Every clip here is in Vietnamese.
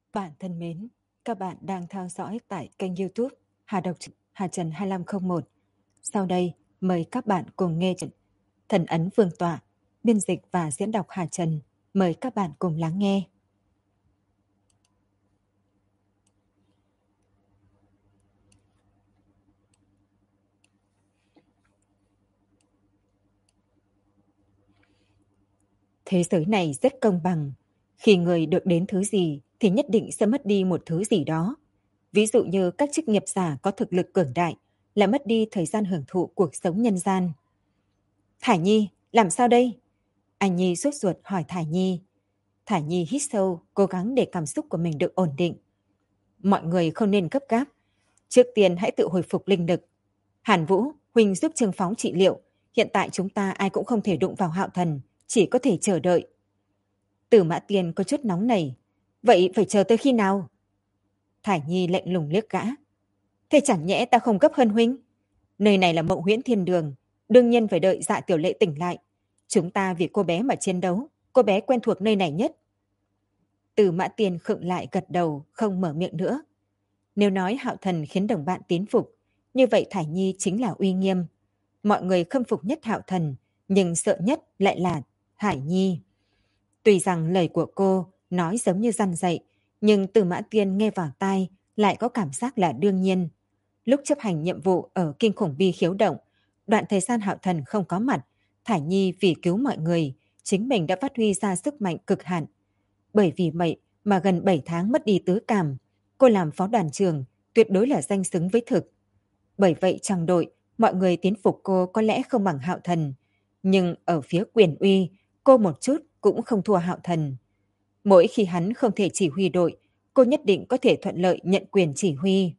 Bạn thân mến, các bạn đang theo dõi tại kênh YouTube Hà Đọc Hà Trần 2501. Sau đây, mời các bạn cùng nghe chuyện Thần ấn Vương tọa, biên dịch và diễn đọc Hà Trần. Mời các bạn cùng lắng nghe. Thế giới này rất công bằng. Khi người được đến thứ gì thì nhất định sẽ mất đi một thứ gì đó. Ví dụ như các chức nghiệp giả có thực lực cường đại lại mất đi thời gian hưởng thụ cuộc sống nhân gian. Thải Nhi, làm sao đây? Anh Nhi sốt ruột hỏi Thải Nhi. Thải Nhi hít sâu, cố gắng để cảm xúc của mình được ổn định. Mọi người không nên gấp gáp. Trước tiên hãy tự hồi phục linh lực. Hàn Vũ, Huynh giúp Trương Phóng trị liệu. Hiện tại chúng ta ai cũng không thể đụng vào Hạo Thần, chỉ có thể chờ đợi. Tử Mã Tiên có chút nóng nảy. Vậy phải chờ tới khi nào? Thải Nhi lạnh lùng liếc gã. Thế chẳng nhẽ ta không gấp hơn Huynh? Nơi này là Mộng Huyễn Thiên Đường, đương nhiên phải đợi Dạ Tiểu Lệ tỉnh lại. Chúng ta vì cô bé mà chiến đấu, cô bé quen thuộc nơi này nhất. Từ Mã Tiên khựng lại gật đầu, không mở miệng nữa. Nếu nói Hạo Thần khiến đồng bạn tín phục, như vậy Thải Nhi chính là uy nghiêm. Mọi người khâm phục nhất Hạo Thần, nhưng sợ nhất lại là Thải Nhi. Tuy rằng lời của cô nói giống như răn dạy, nhưng Từ Mã Tiên nghe vào tai lại có cảm giác là đương nhiên. Lúc chấp hành nhiệm vụ ở Kinh Khủng Bi Khiếu Động, đoạn thời gian Hạo Thần không có mặt, Thải Nhi vì cứu mọi người, chính mình đã phát huy ra sức mạnh cực hạn. Bởi vì vậy mà gần 7 tháng mất đi tứ cảm, cô làm phó đoàn trưởng, tuyệt đối là danh xứng với thực. Bởi vậy trong đội, mọi người tín phục cô có lẽ không bằng Hạo Thần, nhưng ở phía quyền uy, cô một chút cũng không thua Hạo Thần. Mỗi khi hắn không thể chỉ huy đội, cô nhất định có thể thuận lợi nhận quyền chỉ huy.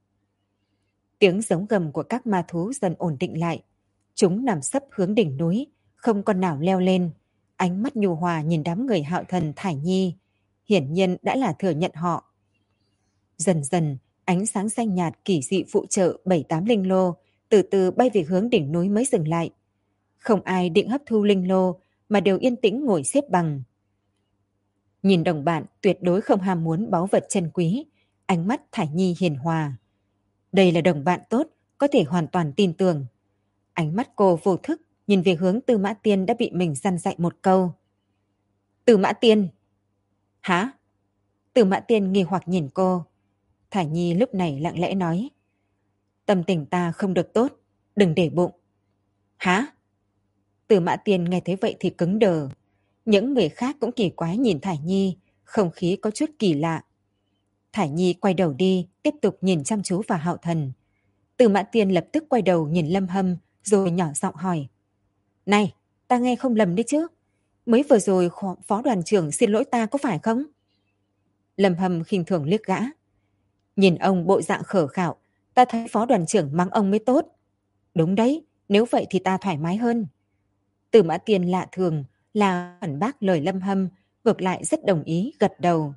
Tiếng giống gầm của các ma thú dần ổn định lại. Chúng nằm sấp hướng đỉnh núi, không con nào leo lên. Ánh mắt nhu hòa nhìn đám người Hạo Thần Thải Nhi, hiển nhiên đã là thừa nhận họ. Dần dần, ánh sáng xanh nhạt kỳ dị phụ trợ 7-8 linh lô, từ từ bay về hướng đỉnh núi mới dừng lại. Không ai định hấp thu linh lô, mà đều yên tĩnh ngồi xếp bằng. Nhìn đồng bạn tuyệt đối không ham muốn báu vật chân quý, ánh mắt Thải Nhi hiền hòa. Đây là đồng bạn tốt, có thể hoàn toàn tin tưởng. Ánh mắt cô vô thức nhìn về hướng Tư Mã Tiên đã bị mình dằn dạy một câu. Tư Mã Tiên! Hả? Tư Mã Tiên nghi hoặc nhìn cô. Thải Nhi lúc này lặng lẽ nói. Tâm tình ta không được tốt, đừng để bụng. Hả? Tư Mã Tiên nghe thấy vậy thì cứng đờ. Những người khác cũng kỳ quái nhìn Thải Nhi, không khí có chút kỳ lạ. Thải Nhi quay đầu đi, tiếp tục nhìn chăm chú vào Hạo Thần. Tư Mã Tiên lập tức quay đầu nhìn Lâm Hâm, rồi nhỏ giọng hỏi. Này, ta nghe không lầm đấy chứ? Mới vừa rồi phó đoàn trưởng xin lỗi ta có phải không? Lâm Hâm khinh thường liếc gã. Nhìn ông bộ dạng khờ khạo, ta thấy phó đoàn trưởng mắng ông mới tốt. Đúng đấy, nếu vậy thì ta thoải mái hơn. Tư Mã Tiên lạ thường là phản bác lời Lâm Hâm, ngược lại rất đồng ý gật đầu.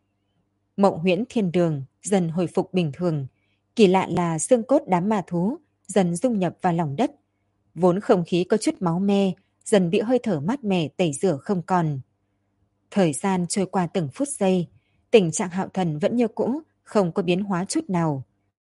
Mộng Huyễn Thiên Đường dần hồi phục bình thường. Kỳ lạ là xương cốt đám ma thú dần dung nhập vào lòng đất. Vốn không khí có chút máu me, dần bị hơi thở mát mẻ tẩy rửa không còn. Thời gian trôi qua từng phút giây, tình trạng Hạo Thần vẫn như cũ, không có biến hóa chút nào.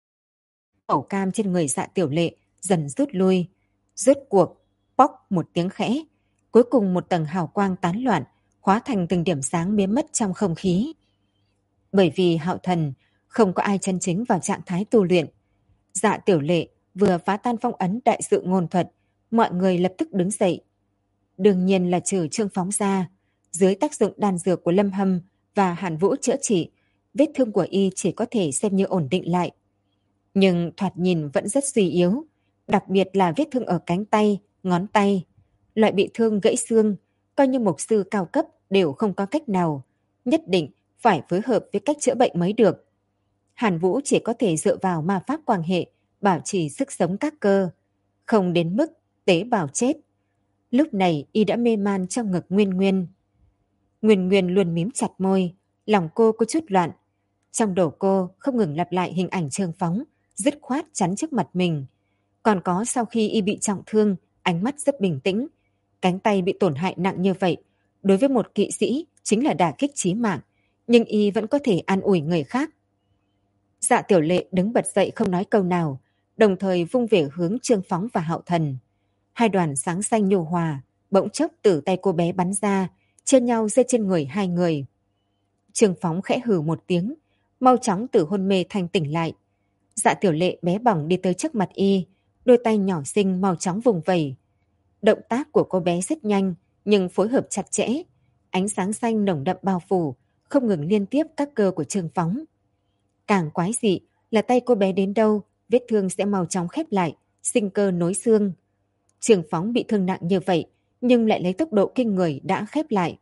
Mẩu cam trên người Dạ Tiểu Lệ dần rút lui. Rốt cuộc, póc một tiếng khẽ. Cuối cùng một tầng hào quang tán loạn, hóa thành từng điểm sáng biến mất trong không khí. Bởi vì Hạo Thần, không có ai chân chính vào trạng thái tu luyện. Dạ Tiểu Lệ vừa phá tan phong ấn đại sự ngôn thuật, mọi người lập tức đứng dậy. Đương nhiên là trừ Trương Phóng ra, dưới tác dụng đan dược của Lâm Hâm và Hàn Vũ chữa trị, vết thương của y chỉ có thể xem như ổn định lại. Nhưng thoạt nhìn vẫn rất suy yếu, đặc biệt là vết thương ở cánh tay, ngón tay. Loại bị thương gãy xương, coi như mục sư cao cấp đều không có cách nào, nhất định phải phối hợp với cách chữa bệnh mới được. Hàn Vũ chỉ có thể dựa vào ma pháp quan hệ, bảo trì sức sống các cơ, không đến mức tế bào chết. Lúc này y đã mê man trong ngực Nguyên Nguyên. Nguyên Nguyên luôn mím chặt môi, lòng cô có chút loạn. Trong đầu cô không ngừng lặp lại hình ảnh Trương Phóng, dứt khoát chắn trước mặt mình. Còn có sau khi y bị trọng thương, ánh mắt rất bình tĩnh. Cánh tay bị tổn hại nặng như vậy, đối với một kỵ sĩ chính là đả kích chí mạng, nhưng y vẫn có thể an ủi người khác. Dạ Tiểu Lệ đứng bật dậy không nói câu nào, đồng thời vung về hướng Trương Phóng và Hạo Thần. Hai đoàn sáng xanh nhu hòa, bỗng chốc từ tay cô bé bắn ra, chia nhau rơi trên người hai người. Trương Phóng khẽ hừ một tiếng, mau chóng từ hôn mê thanh tỉnh lại. Dạ Tiểu Lệ bé bỏng đi tới trước mặt y, đôi tay nhỏ xinh mau chóng vùng vẩy. Động tác của cô bé rất nhanh, nhưng phối hợp chặt chẽ. Ánh sáng xanh nồng đậm bao phủ, không ngừng liên tiếp các cơ của Trương Phóng. Càng quái dị là tay cô bé đến đâu, vết thương sẽ mau chóng khép lại, sinh cơ nối xương. Trương Phóng bị thương nặng như vậy, nhưng lại lấy tốc độ kinh người đã khép lại.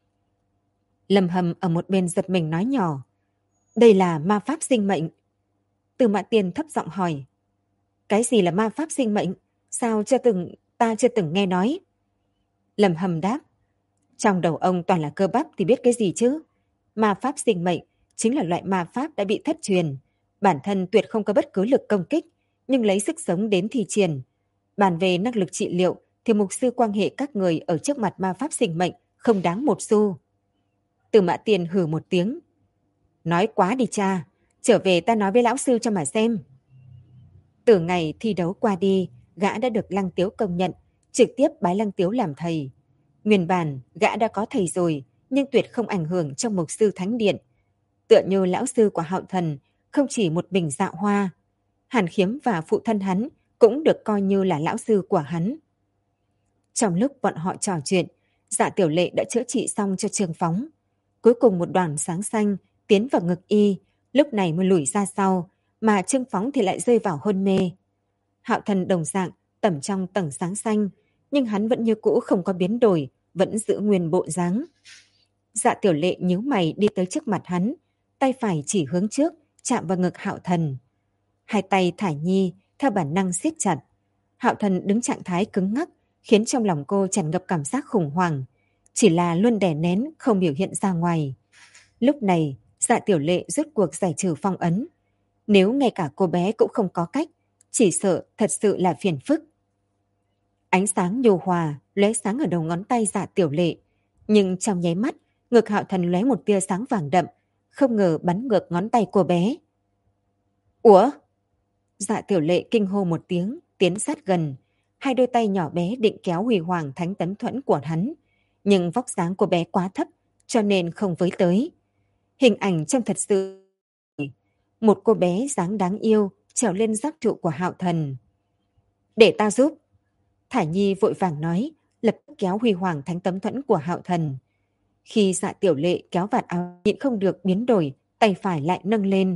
Lâm Hầm ở một bên giật mình nói nhỏ, đây là ma pháp sinh mệnh. Từ Mã Tiên thấp giọng hỏi, cái gì là ma pháp sinh mệnh? Sao ta chưa từng nghe nói. Lâm Hầm đáp, trong đầu ông toàn là cơ bắp thì biết cái gì chứ. Ma pháp sinh mệnh chính là loại ma pháp đã bị thất truyền. Bản thân tuyệt không có bất cứ lực công kích, nhưng lấy sức sống đến thi triển. Bàn về năng lực trị liệu thì mục sư quan hệ các người ở trước mặt ma pháp sinh mệnh không đáng một xu. Từ Mã Tiên hừ một tiếng. Nói quá đi cha, trở về ta nói với lão sư cho mà xem. Từ ngày thi đấu qua đi, gã đã được Lăng Tiếu công nhận, trực tiếp bái Lăng Tiếu làm thầy. Nguyên bản, gã đã có thầy rồi, nhưng tuyệt không ảnh hưởng trong mục sư thánh điện. Tựa như lão sư của Hạo Thần, không chỉ một bình dạo hoa. Hàn Khiếm và phụ thân hắn cũng được coi như là lão sư của hắn. Trong lúc bọn họ trò chuyện, Dạ Tiểu Lệ đã chữa trị xong cho Trương Phóng. Cuối cùng một đoàn sáng xanh tiến vào ngực y, lúc này mới lùi ra sau, mà Trương Phóng thì lại rơi vào hôn mê. Hạo Thần đồng dạng tẩm trong tầng sáng xanh, nhưng hắn vẫn như cũ không có biến đổi, vẫn giữ nguyên bộ dáng. Dạ Tiểu Lệ nhíu mày đi tới trước mặt hắn, tay phải chỉ hướng trước, chạm vào ngực Hạo Thần. Hai tay Thải Nhi theo bản năng siết chặt. Hạo Thần đứng trạng thái cứng ngắc, khiến trong lòng cô tràn ngập cảm giác khủng hoảng, chỉ là luôn đè nén không biểu hiện ra ngoài. Lúc này, Dạ Tiểu Lệ rốt cuộc giải trừ phong ấn. Nếu ngay cả cô bé cũng không có cách, chỉ sợ thật sự là phiền phức. Ánh sáng nhu hòa lóe sáng ở đầu ngón tay Dạ Tiểu Lệ, nhưng trong nháy mắt, ngực Hạo Thần lóe một tia sáng vàng đậm, không ngờ bắn ngược ngón tay cô bé. Ủa? Dạ Tiểu Lệ kinh hô một tiếng, tiến sát gần, hai đôi tay nhỏ bé định kéo Huy Hoàng Thánh Tấn Thuẫn của hắn, nhưng vóc dáng cô bé quá thấp, cho nên không với tới. Hình ảnh trông thật sự một cô bé dáng đáng yêu trèo lên giáp trụ của Hạo Thần. Để ta giúp. Thải Nhi vội vàng nói, lập tức kéo Huy Hoàng Thánh Tấm Thuẫn của Hạo Thần. Khi Dạ Tiểu Lệ kéo vạt áo nhịn không được biến đổi, tay phải lại nâng lên.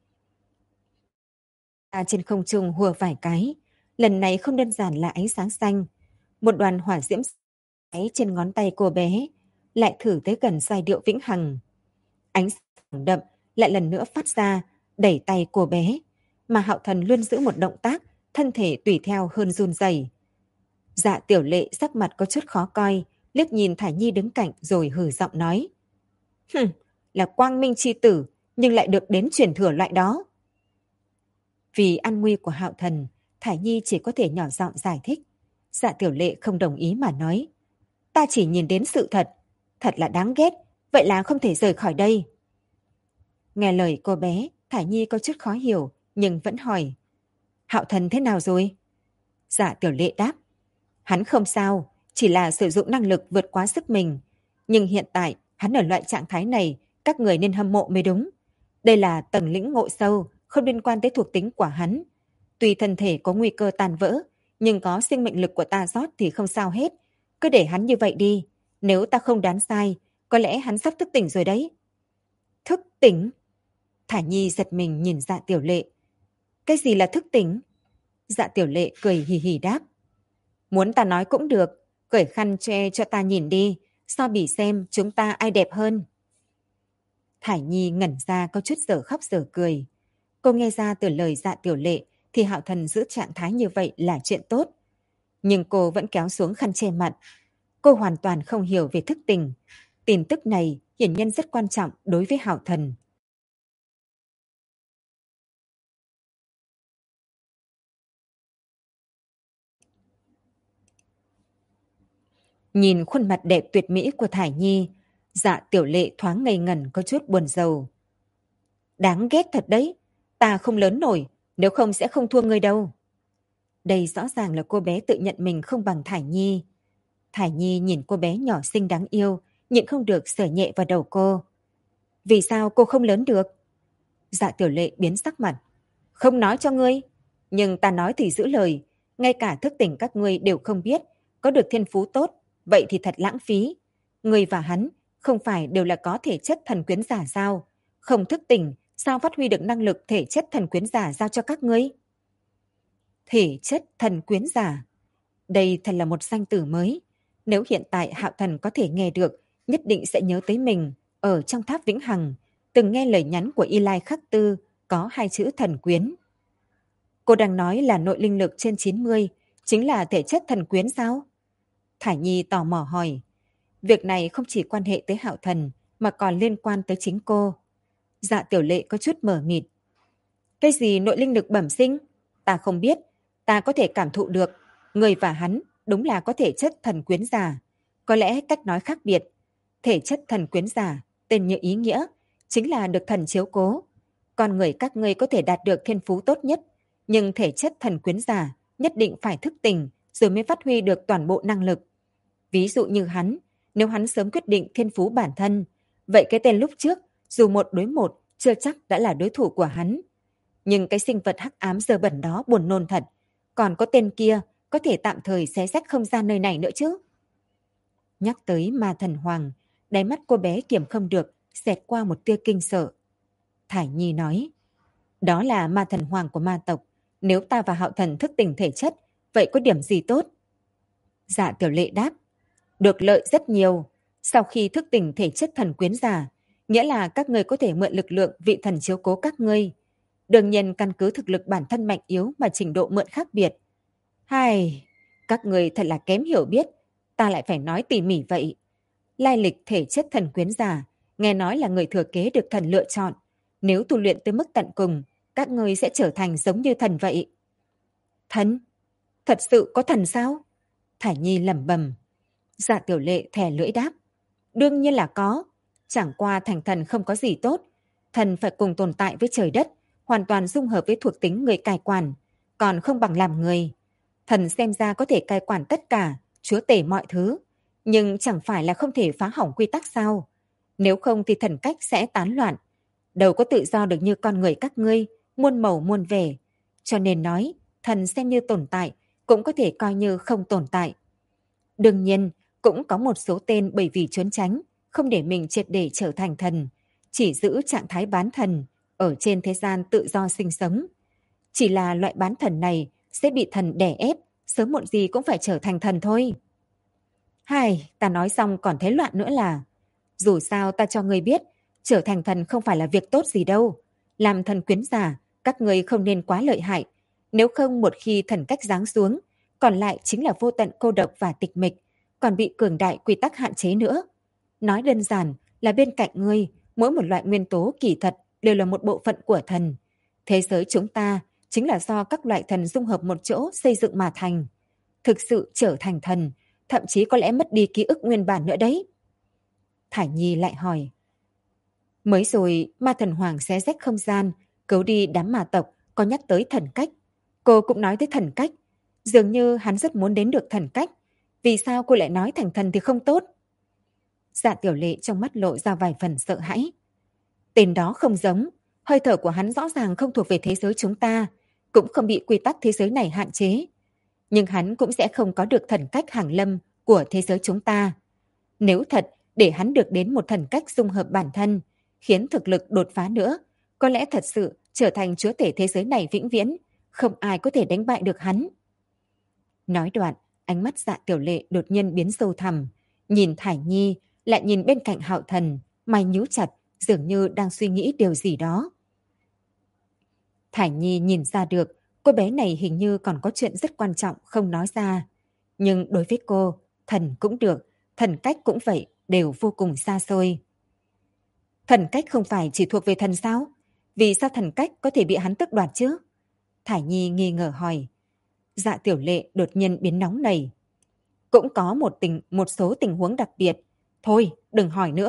Trên không trung hùa vài cái, lần này không đơn giản là ánh sáng xanh. Một đoàn hỏa diễm cháy trên ngón tay cô bé, lại thử tới gần giai điệu vĩnh hằng. Ánh sáng đậm lại lần nữa phát ra, đẩy tay cô bé, mà Hạo Thần luôn giữ một động tác, thân thể tùy theo hơn run rẩy. Dạ Tiểu Lệ sắc mặt có chút khó coi, liếc nhìn Thải Nhi đứng cạnh rồi hừ giọng nói. Là quang minh chi tử, nhưng lại được đến truyền thừa loại đó. Vì an nguy của Hạo Thần, Thải Nhi chỉ có thể nhỏ giọng giải thích. Dạ Tiểu Lệ không đồng ý mà nói. Ta chỉ nhìn đến sự thật, thật là đáng ghét, vậy là không thể rời khỏi đây. Nghe lời cô bé, Thải Nhi có chút khó hiểu, nhưng vẫn hỏi. Hạo Thần thế nào rồi? Dạ Tiểu Lệ đáp. Hắn không sao, chỉ là sử dụng năng lực vượt quá sức mình. Nhưng hiện tại, hắn ở loại trạng thái này, các người nên hâm mộ mới đúng. Đây là tầng lĩnh ngộ sâu, không liên quan tới thuộc tính của hắn. Tuy thân thể có nguy cơ tàn vỡ, nhưng có sinh mệnh lực của ta rót thì không sao hết. Cứ để hắn như vậy đi. Nếu ta không đoán sai, có lẽ hắn sắp thức tỉnh rồi đấy. Thức tỉnh? Thả Nhi giật mình nhìn Dạ Tiểu Lệ. Cái gì là thức tỉnh? Dạ Tiểu Lệ cười hì hì đáp. Muốn ta nói cũng được, cởi khăn che cho ta nhìn đi, so bì xem chúng ta ai đẹp hơn. Thải Nhi ngẩn ra có chút dở khóc dở cười. Cô nghe ra từ lời Dạ Tiểu Lệ thì Hạo Thần giữ trạng thái như vậy là chuyện tốt. Nhưng cô vẫn kéo xuống khăn che mặt. Cô hoàn toàn không hiểu về thức tỉnh. Tin tức này hiển nhiên rất quan trọng đối với Hạo Thần. Nhìn khuôn mặt đẹp tuyệt mỹ của Thải Nhi, Dạ Tiểu Lệ thoáng ngây ngẩn có chút buồn rầu. Đáng ghét thật đấy, ta không lớn nổi, nếu không sẽ không thua ngươi đâu. Đây rõ ràng là cô bé tự nhận mình không bằng Thải Nhi. Thải Nhi nhìn cô bé nhỏ xinh đáng yêu, nhịn không được sờ nhẹ vào đầu cô. Vì sao cô không lớn được? Dạ Tiểu Lệ biến sắc mặt. Không nói cho ngươi, nhưng ta nói thì giữ lời, ngay cả thức tỉnh các ngươi đều không biết, có được thiên phú tốt, vậy thì thật lãng phí. Ngươi và hắn không phải đều là có thể chất thần quyến giả sao? Không thức tỉnh, sao phát huy được năng lực thể chất thần quyến giả giao cho các ngươi? Thể chất thần quyến giả. Đây thật là một danh từ mới. Nếu hiện tại Hạo Thần có thể nghe được, nhất định sẽ nhớ tới mình ở trong tháp Vĩnh Hằng, từng nghe lời nhắn của Y Lai Khắc Tư có 2 chữ thần quyến. Cô đang nói là nội linh lực trên 90, chính là thể chất thần quyến sao? Thải Nhi tò mò hỏi. Việc này không chỉ quan hệ tới Hạo Thần, mà còn liên quan tới chính cô. Dạ Tiểu Lệ có chút mờ mịt. Cái gì nội linh lực bẩm sinh? Ta không biết, ta có thể cảm thụ được. Người và hắn đúng là có thể chất thần quyến giả. Có lẽ cách nói khác biệt. Thể chất thần quyến giả, tên như ý nghĩa, chính là được thần chiếu cố. Con người các ngươi có thể đạt được thiên phú tốt nhất, nhưng thể chất thần quyến giả nhất định phải thức tỉnh rồi mới phát huy được toàn bộ năng lực. Ví dụ như hắn, nếu hắn sớm quyết định thiên phú bản thân, vậy cái tên lúc trước, dù 1 đối 1, chưa chắc đã là đối thủ của hắn. Nhưng cái sinh vật hắc ám dơ bẩn đó buồn nôn thật. Còn có tên kia, có thể tạm thời xé rách không gian nơi này nữa chứ. Nhắc tới ma thần hoàng, đáy mắt cô bé kiềm không được, xẹt qua một tia kinh sợ. Thải Nhi nói, đó là ma thần hoàng của ma tộc. Nếu ta và Hạo Thần thức tỉnh thể chất, vậy có điểm gì tốt? Dạ Tiểu Lệ đáp, được lợi rất nhiều. Sau khi thức tỉnh thể chất thần quyến giả, nghĩa là các ngươi có thể mượn lực lượng vị thần chiếu cố các ngươi. Đương nhiên căn cứ thực lực bản thân mạnh yếu mà trình độ mượn khác biệt. Hai, các ngươi thật là kém hiểu biết, ta lại phải nói tỉ mỉ vậy. Lai lịch thể chất thần quyến giả, nghe nói là người thừa kế được thần lựa chọn. Nếu tu luyện tới mức tận cùng, các ngươi sẽ trở thành giống như thần vậy. Thần? Thật sự có thần sao? Thải Nhi lẩm bẩm. Dạ Tiểu Lệ thè lưỡi đáp. Đương nhiên là có. Chẳng qua thành thần không có gì tốt. Thần phải cùng tồn tại với trời đất, hoàn toàn dung hợp với thuộc tính người cai quản, còn không bằng làm người. Thần xem ra có thể cai quản tất cả, chúa tể mọi thứ, nhưng chẳng phải là không thể phá hỏng quy tắc sao? Nếu không thì thần cách sẽ tán loạn. Đâu có tự do được như con người các ngươi, muôn màu muôn vẻ. Cho nên nói, thần xem như tồn tại, cũng có thể coi như không tồn tại. Đương nhiên, cũng có một số tên bởi vì trốn tránh, không để mình triệt để trở thành thần, chỉ giữ trạng thái bán thần, ở trên thế gian tự do sinh sống. Chỉ là loại bán thần này sẽ bị thần đè ép, sớm muộn gì cũng phải trở thành thần thôi. Hai, ta nói xong còn thấy loạn nữa là, dù sao ta cho ngươi biết, trở thành thần không phải là việc tốt gì đâu. Làm thần quyến giả, các ngươi không nên quá lợi hại. Nếu không một khi thần cách giáng xuống, còn lại chính là vô tận cô độc và tịch mịch, còn bị cường đại quy tắc hạn chế nữa. Nói đơn giản là bên cạnh ngươi, mỗi một loại nguyên tố kỳ thật đều là một bộ phận của thần. Thế giới chúng ta chính là do các loại thần dung hợp một chỗ xây dựng mà thành. Thực sự trở thành thần, thậm chí có lẽ mất đi ký ức nguyên bản nữa đấy. Thải Nhi lại hỏi. Mới rồi ma thần hoàng xé rách không gian, cứu đi đám ma tộc, có nhắc tới thần cách. Cô cũng nói tới thần cách. Dường như hắn rất muốn đến được thần cách. Vì sao cô lại nói thành thần thì không tốt? Dạ Tiểu Lệ trong mắt lộ ra vài phần sợ hãi. Tên đó không giống, hơi thở của hắn rõ ràng không thuộc về thế giới chúng ta, cũng không bị quy tắc thế giới này hạn chế. Nhưng hắn cũng sẽ không có được thần cách hàng lâm của thế giới chúng ta. Nếu thật để hắn được đến một thần cách dung hợp bản thân, khiến thực lực đột phá nữa, có lẽ thật sự trở thành chúa tể thế giới này vĩnh viễn, không ai có thể đánh bại được hắn. Nói đoạn, ánh mắt Dạ Tiểu Lệ đột nhiên biến sâu thẳm, nhìn Thải Nhi, lại nhìn bên cạnh Hạo Thần, mày nhíu chặt, dường như đang suy nghĩ điều gì đó. Thải Nhi nhìn ra được, cô bé này hình như còn có chuyện rất quan trọng không nói ra. Nhưng đối với cô, thần cũng được, thần cách cũng vậy, đều vô cùng xa xôi. Thần cách không phải chỉ thuộc về thần sao? Vì sao thần cách có thể bị hắn tước đoạt chứ? Thải Nhi nghi ngờ hỏi. Dạ Tiểu Lệ đột nhiên biến nóng nảy. Cũng có một số tình huống đặc biệt. Thôi, đừng hỏi nữa.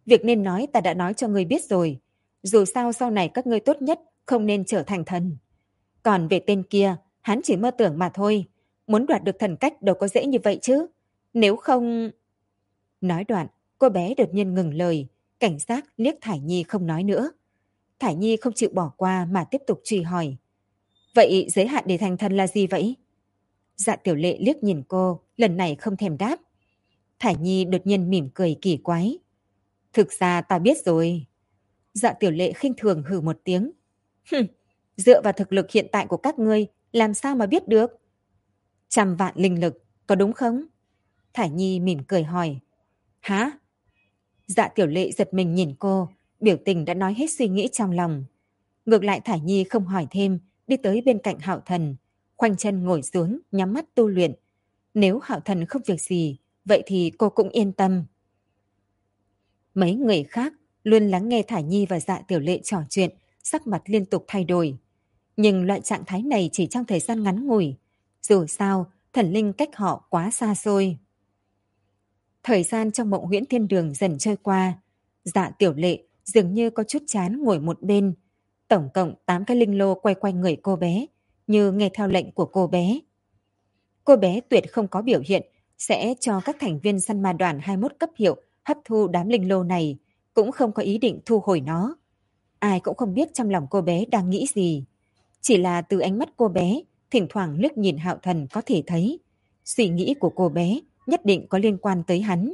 Việc nên nói ta đã nói cho ngươi biết rồi. Dù sao sau này các ngươi tốt nhất không nên trở thành thần. Còn về tên kia, hắn chỉ mơ tưởng mà thôi. Muốn đoạt được thần cách đâu có dễ như vậy chứ. Nếu không... Nói đoạn, cô bé đột nhiên ngừng lời, cảnh giác liếc Thải Nhi không nói nữa. Thải Nhi không chịu bỏ qua mà tiếp tục truy hỏi. Vậy giới hạn để thành thần là gì vậy? Dạ Tiểu Lệ liếc nhìn cô, lần này không thèm đáp. Thải Nhi đột nhiên mỉm cười kỳ quái. Thực ra ta biết rồi. Dạ Tiểu Lệ khinh thường hừ một tiếng. Hừm, dựa vào thực lực hiện tại của các ngươi, làm sao mà biết được? 100 vạn linh lực, có đúng không? Thải Nhi mỉm cười hỏi. Hả? Dạ Tiểu Lệ giật mình nhìn cô, biểu tình đã nói hết suy nghĩ trong lòng. Ngược lại Thải Nhi không hỏi thêm, đi tới bên cạnh Hạo Thần, khoanh chân ngồi xuống, nhắm mắt tu luyện. Nếu Hạo Thần không việc gì, vậy thì cô cũng yên tâm. Mấy người khác luôn lắng nghe Thải Nhi và Dạ Tiểu Lệ trò chuyện, sắc mặt liên tục thay đổi. Nhưng loại trạng thái này chỉ trong thời gian ngắn ngủi. Dù sao, thần linh cách họ quá xa xôi. Thời gian trong mộng huyễn thiên đường dần trôi qua. Dạ Tiểu Lệ dường như có chút chán ngồi một bên. Tổng cộng 8 cái linh lô quay quanh người cô bé, như nghe theo lệnh của cô bé. Cô bé tuyệt không có biểu hiện sẽ cho các thành viên săn ma đoàn 21 cấp hiệu hấp thu đám linh lô này, cũng không có ý định thu hồi nó. Ai cũng không biết trong lòng cô bé đang nghĩ gì. Chỉ là từ ánh mắt cô bé, thỉnh thoảng liếc nhìn Hạo Thần có thể thấy. Suy nghĩ của cô bé nhất định có liên quan tới hắn.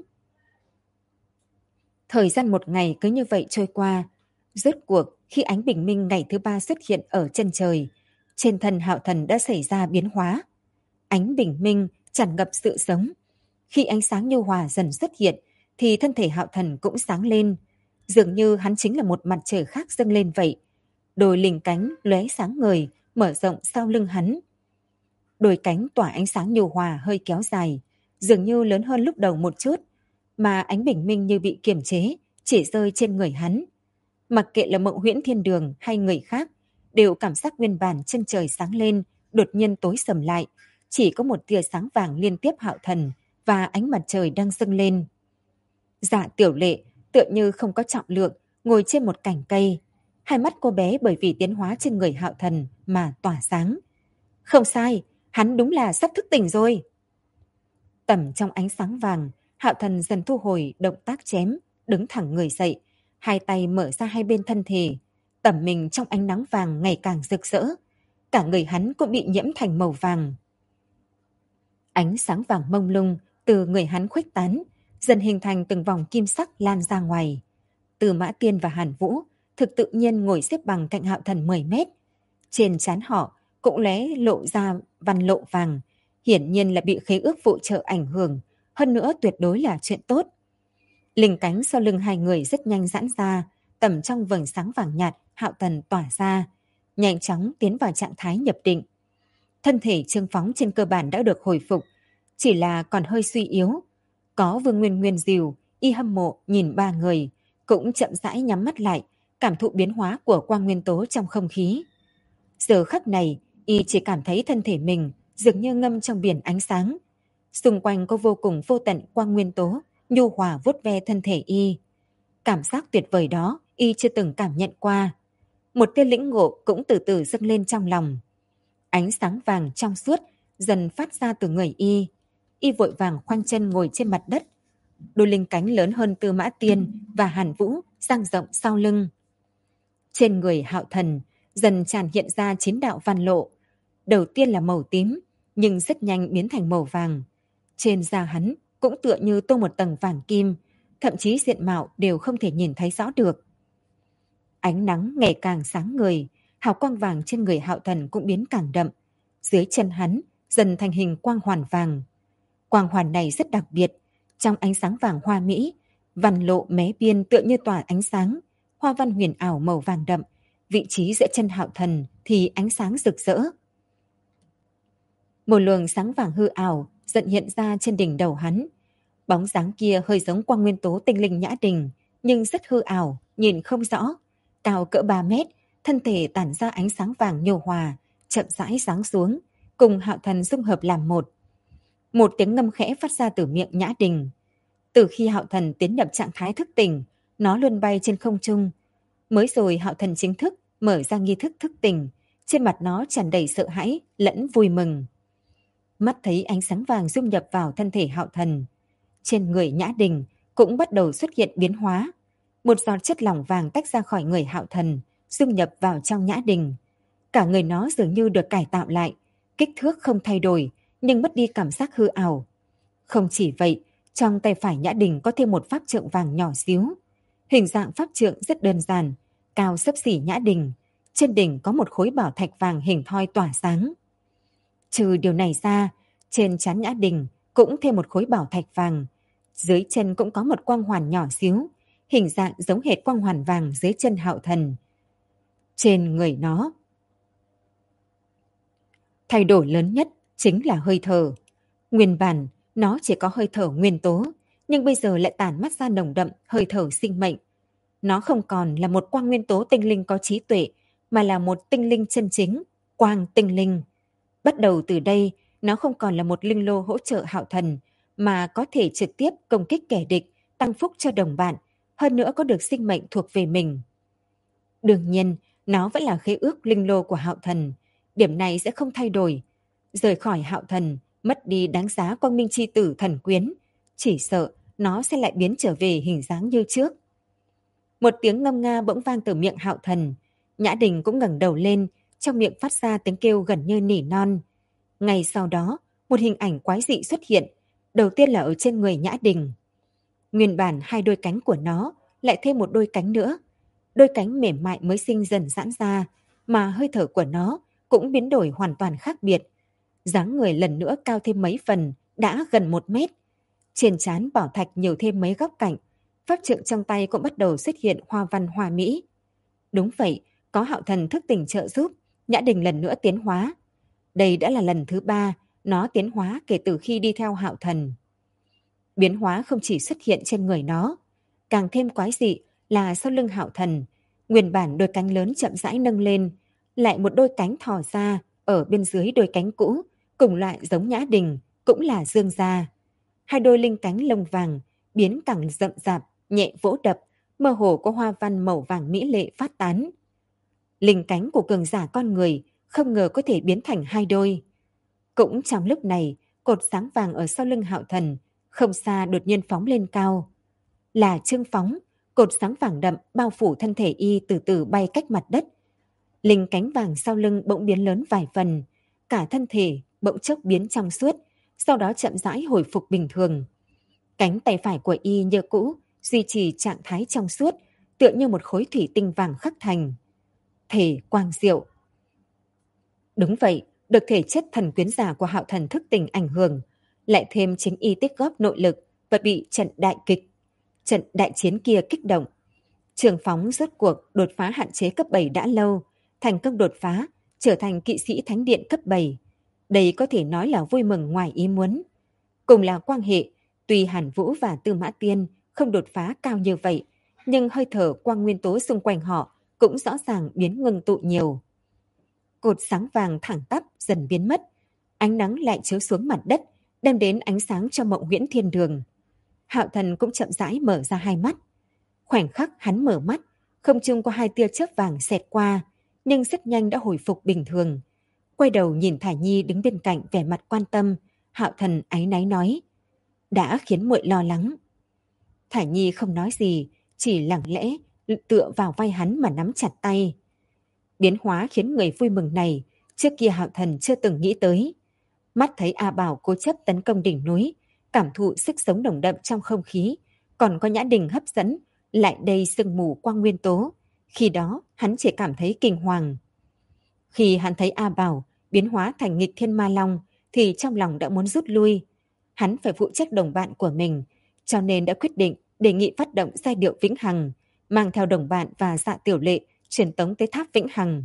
Thời gian một ngày cứ như vậy trôi qua. Rốt cuộc, khi ánh bình minh ngày thứ 3 xuất hiện ở chân trời, trên thân Hạo Thần đã xảy ra biến hóa. Ánh bình minh tràn ngập sự sống. Khi ánh sáng nhu hòa dần xuất hiện, thì thân thể Hạo Thần cũng sáng lên. Dường như hắn chính là một mặt trời khác dâng lên vậy. Đôi lình cánh lóe sáng ngời, mở rộng sau lưng hắn. Đôi cánh tỏa ánh sáng nhu hòa hơi kéo dài, dường như lớn hơn lúc đầu một chút, mà ánh bình minh như bị kiềm chế, chỉ rơi trên người hắn. Mặc kệ là mộng huyễn thiên đường hay người khác, đều cảm giác nguyên bản chân trời sáng lên, đột nhiên tối sầm lại. Chỉ có một tia sáng vàng liên tiếp Hạo Thần và ánh mặt trời đang dâng lên. Dạ Tiểu Lệ tựa như không có trọng lượng, ngồi trên một cành cây. Hai mắt cô bé bởi vì tiến hóa trên người Hạo Thần mà tỏa sáng. Không sai, hắn đúng là sắp thức tỉnh rồi. Tẩm trong ánh sáng vàng, Hạo Thần dần thu hồi động tác chém, đứng thẳng người dậy, hai tay mở ra hai bên thân thể, tẩm mình trong ánh nắng vàng ngày càng rực rỡ. Cả người hắn cũng bị nhiễm thành màu vàng. Ánh sáng vàng mông lung từ người hắn khuếch tán, dần hình thành từng vòng kim sắc lan ra ngoài. Từ Mã Tiên và Hàn Vũ thực tự nhiên ngồi xếp bằng cạnh Hạo Thần 10 mét. Trên trán họ cũng lóe lộ ra văn lộ vàng, hiển nhiên là bị khế ước phụ trợ ảnh hưởng, hơn nữa tuyệt đối là chuyện tốt. Linh cánh sau lưng hai người rất nhanh giãn ra, tầm trong vầng sáng vàng nhạt Hạo Thần tỏa ra, nhanh chóng tiến vào trạng thái nhập định. Thân thể Trương Phóng trên cơ bản đã được hồi phục, chỉ là còn hơi suy yếu. Có Vương Nguyên Nguyên dìu, y hâm mộ nhìn ba người, cũng chậm rãi nhắm mắt lại, cảm thụ biến hóa của quang nguyên tố trong không khí. Giờ khắc này, y chỉ cảm thấy thân thể mình dường như ngâm trong biển ánh sáng. Xung quanh có vô cùng vô tận quang nguyên tố, nhu hòa vuốt ve thân thể y. Cảm giác tuyệt vời đó, y chưa từng cảm nhận qua. Một tia lĩnh ngộ cũng từ từ dâng lên trong lòng. Ánh sáng vàng trong suốt dần phát ra từ người y. Y vội vàng khoanh chân ngồi trên mặt đất. Đôi linh cánh lớn hơn Tư Mã Tiên và Hàn Vũ dang rộng sau lưng. Trên người Hạo Thần dần tràn hiện ra 9 đạo văn lộ. Đầu tiên là màu tím, nhưng rất nhanh biến thành màu vàng. Trên da hắn cũng tựa như tô một tầng vàng kim, thậm chí diện mạo đều không thể nhìn thấy rõ được. Ánh nắng ngày càng sáng ngời, hào quang vàng trên người Hạo Thần cũng biến càng đậm. Dưới chân hắn dần thành hình quang hoàn vàng. Quang hoàn này rất đặc biệt, trong ánh sáng vàng hoa mỹ, văn lộ mé biên tựa như tỏa ánh sáng, hoa văn huyền ảo màu vàng đậm, vị trí giữa chân Hạo Thần thì ánh sáng rực rỡ. Một luồng sáng vàng hư ảo dần hiện ra trên đỉnh đầu hắn. Bóng dáng kia hơi giống quang nguyên tố tinh linh nhã đình, nhưng rất hư ảo, nhìn không rõ. Cao cỡ 3 mét, thân thể tản ra ánh sáng vàng nhô hòa, chậm rãi giáng xuống, cùng Hạo Thần dung hợp làm một. Một tiếng ngâm khẽ phát ra từ miệng nhã đình. Từ khi Hạo Thần tiến nhập trạng thái thức tỉnh, nó luôn bay trên không trung. Mới rồi Hạo Thần chính thức mở ra nghi thức thức tỉnh, trên mặt nó tràn đầy sợ hãi lẫn vui mừng. Mắt thấy ánh sáng vàng dung nhập vào thân thể Hạo Thần, trên người Nhã Đình cũng bắt đầu xuất hiện biến hóa. Một giọt chất lỏng vàng tách ra khỏi người Hạo Thần, dung nhập vào trong Nhã Đình. Cả người nó dường như được cải tạo lại, kích thước không thay đổi, nhưng mất đi cảm giác hư ảo. Không chỉ vậy, trong tay phải Nhã Đình có thêm một pháp trượng vàng nhỏ xíu. Hình dạng pháp trượng rất đơn giản, cao xấp xỉ Nhã Đình. Trên đỉnh có một khối bảo thạch vàng hình thoi tỏa sáng. Trừ điều này ra, trên trán Nhã Đình cũng thêm một khối bảo thạch vàng. Dưới chân cũng có một quang hoàn nhỏ xíu, hình dạng giống hệt quang hoàn vàng dưới chân Hạo Thần. Trên người nó, thay đổi lớn nhất chính là hơi thở. Nguyên bản, nó chỉ có hơi thở nguyên tố, nhưng bây giờ lại tản mắt ra nồng đậm hơi thở sinh mệnh. Nó không còn là một quang nguyên tố tinh linh có trí tuệ, mà là một tinh linh chân chính, quang tinh linh. Bắt đầu từ đây, nó không còn là một linh lô hỗ trợ Hạo Thần, mà có thể trực tiếp công kích kẻ địch, tăng phúc cho đồng bạn, hơn nữa có được sinh mệnh thuộc về mình. Đương nhiên, nó vẫn là khế ước linh lô của Hạo Thần, điểm này sẽ không thay đổi. Rời khỏi Hạo Thần, mất đi đáng giá quang minh chi tử thần quyến, chỉ sợ nó sẽ lại biến trở về hình dáng như trước. Một tiếng ngâm nga bỗng vang từ miệng Hạo Thần, Nhã Đình cũng ngẩng đầu lên, trong miệng phát ra tiếng kêu gần như nỉ non. Ngay sau đó, một hình ảnh quái dị xuất hiện, đầu tiên là ở trên người Nhã Đình. Nguyên bản 2 đôi cánh của nó, lại thêm một đôi cánh nữa. Đôi cánh mềm mại mới sinh dần giãn ra, mà hơi thở của nó cũng biến đổi hoàn toàn khác biệt. Dáng người lần nữa cao thêm mấy phần, đã gần 1 mét. Trên trán bảo thạch nhiều thêm mấy góc cạnh, pháp trượng trong tay cũng bắt đầu xuất hiện hoa văn hoa mỹ. Đúng vậy, có Hạo Thần thức tỉnh trợ giúp, Nhã Đình lần nữa tiến hóa. Đây đã là lần thứ 3 nó tiến hóa kể từ khi đi theo Hạo Thần. Biến hóa không chỉ xuất hiện trên người nó, càng thêm quái dị là sau lưng Hạo Thần, nguyên bản đôi cánh lớn chậm rãi nâng lên, lại một đôi cánh thò ra ở bên dưới đôi cánh cũ, cùng loại giống Nhã Đình, cũng là dương gia. 2 đôi linh cánh lông vàng biến càng rậm rạp, nhẹ vỗ đập, mơ hồ có hoa văn màu vàng mỹ lệ phát tán. Linh cánh của cường giả con người không ngờ có thể biến thành 2 đôi. Cũng trong lúc này, cột sáng vàng ở sau lưng Hạo Thần không xa đột nhiên phóng lên cao. Là Trương Phóng, cột sáng vàng đậm bao phủ thân thể y từ từ bay cách mặt đất. Linh cánh vàng sau lưng bỗng biến lớn vài phần, cả thân thể bỗng chốc biến trong suốt, sau đó chậm rãi hồi phục bình thường. Cánh tay phải của y như cũ, duy trì trạng thái trong suốt, tựa như một khối thủy tinh vàng khắc thành. Thể quang diệu. Đúng vậy, được thể chất thần quyến giả của Hạo Thần thức tỉnh ảnh hưởng, lại thêm chính y tích góp nội lực và bị trận đại kịch, trận đại chiến kia kích động. Trường Phóng rốt cuộc đột phá hạn chế cấp 7 đã lâu, thành công đột phá, trở thành kỵ sĩ thánh điện cấp 7. Đây có thể nói là vui mừng ngoài ý muốn. Cùng là quan hệ, tuy Hàn Vũ và Tư Mã Tiên không đột phá cao như vậy, nhưng hơi thở quang nguyên tố xung quanh họ cũng rõ ràng biến ngưng tụ nhiều. Cột sáng vàng thẳng tắp dần biến mất, ánh nắng lại chiếu xuống mặt đất, đem đến ánh sáng cho Mộng Huyễn Thiên Đường. Hạo Thần cũng chậm rãi mở ra 2 mắt. Khoảnh khắc hắn mở mắt, không trung có 2 tia chớp vàng xẹt qua, nhưng rất nhanh đã hồi phục bình thường. Quay đầu nhìn Thải Nhi đứng bên cạnh vẻ mặt quan tâm, Hạo Thần áy náy nói: đã khiến muội lo lắng. Thải Nhi không nói gì, chỉ lặng lẽ tựa vào vai hắn mà nắm chặt tay. Biến hóa khiến người vui mừng này, trước kia Hạo Thần chưa từng nghĩ tới. Mắt thấy A Bảo cố chấp tấn công đỉnh núi, cảm thụ sức sống nồng đậm trong không khí, còn có Nhã Đình hấp dẫn, lại đây sương mù quang nguyên tố. Khi đó, hắn chỉ cảm thấy kinh hoàng. Khi hắn thấy A Bảo biến hóa thành nghịch thiên ma long, thì trong lòng đã muốn rút lui. Hắn phải phụ trách đồng bạn của mình, cho nên đã quyết định đề nghị phát động giai điệu vĩnh hằng, mang theo đồng bạn và Dạ Tiểu Lệ truyền tống tới tháp vĩnh hằng.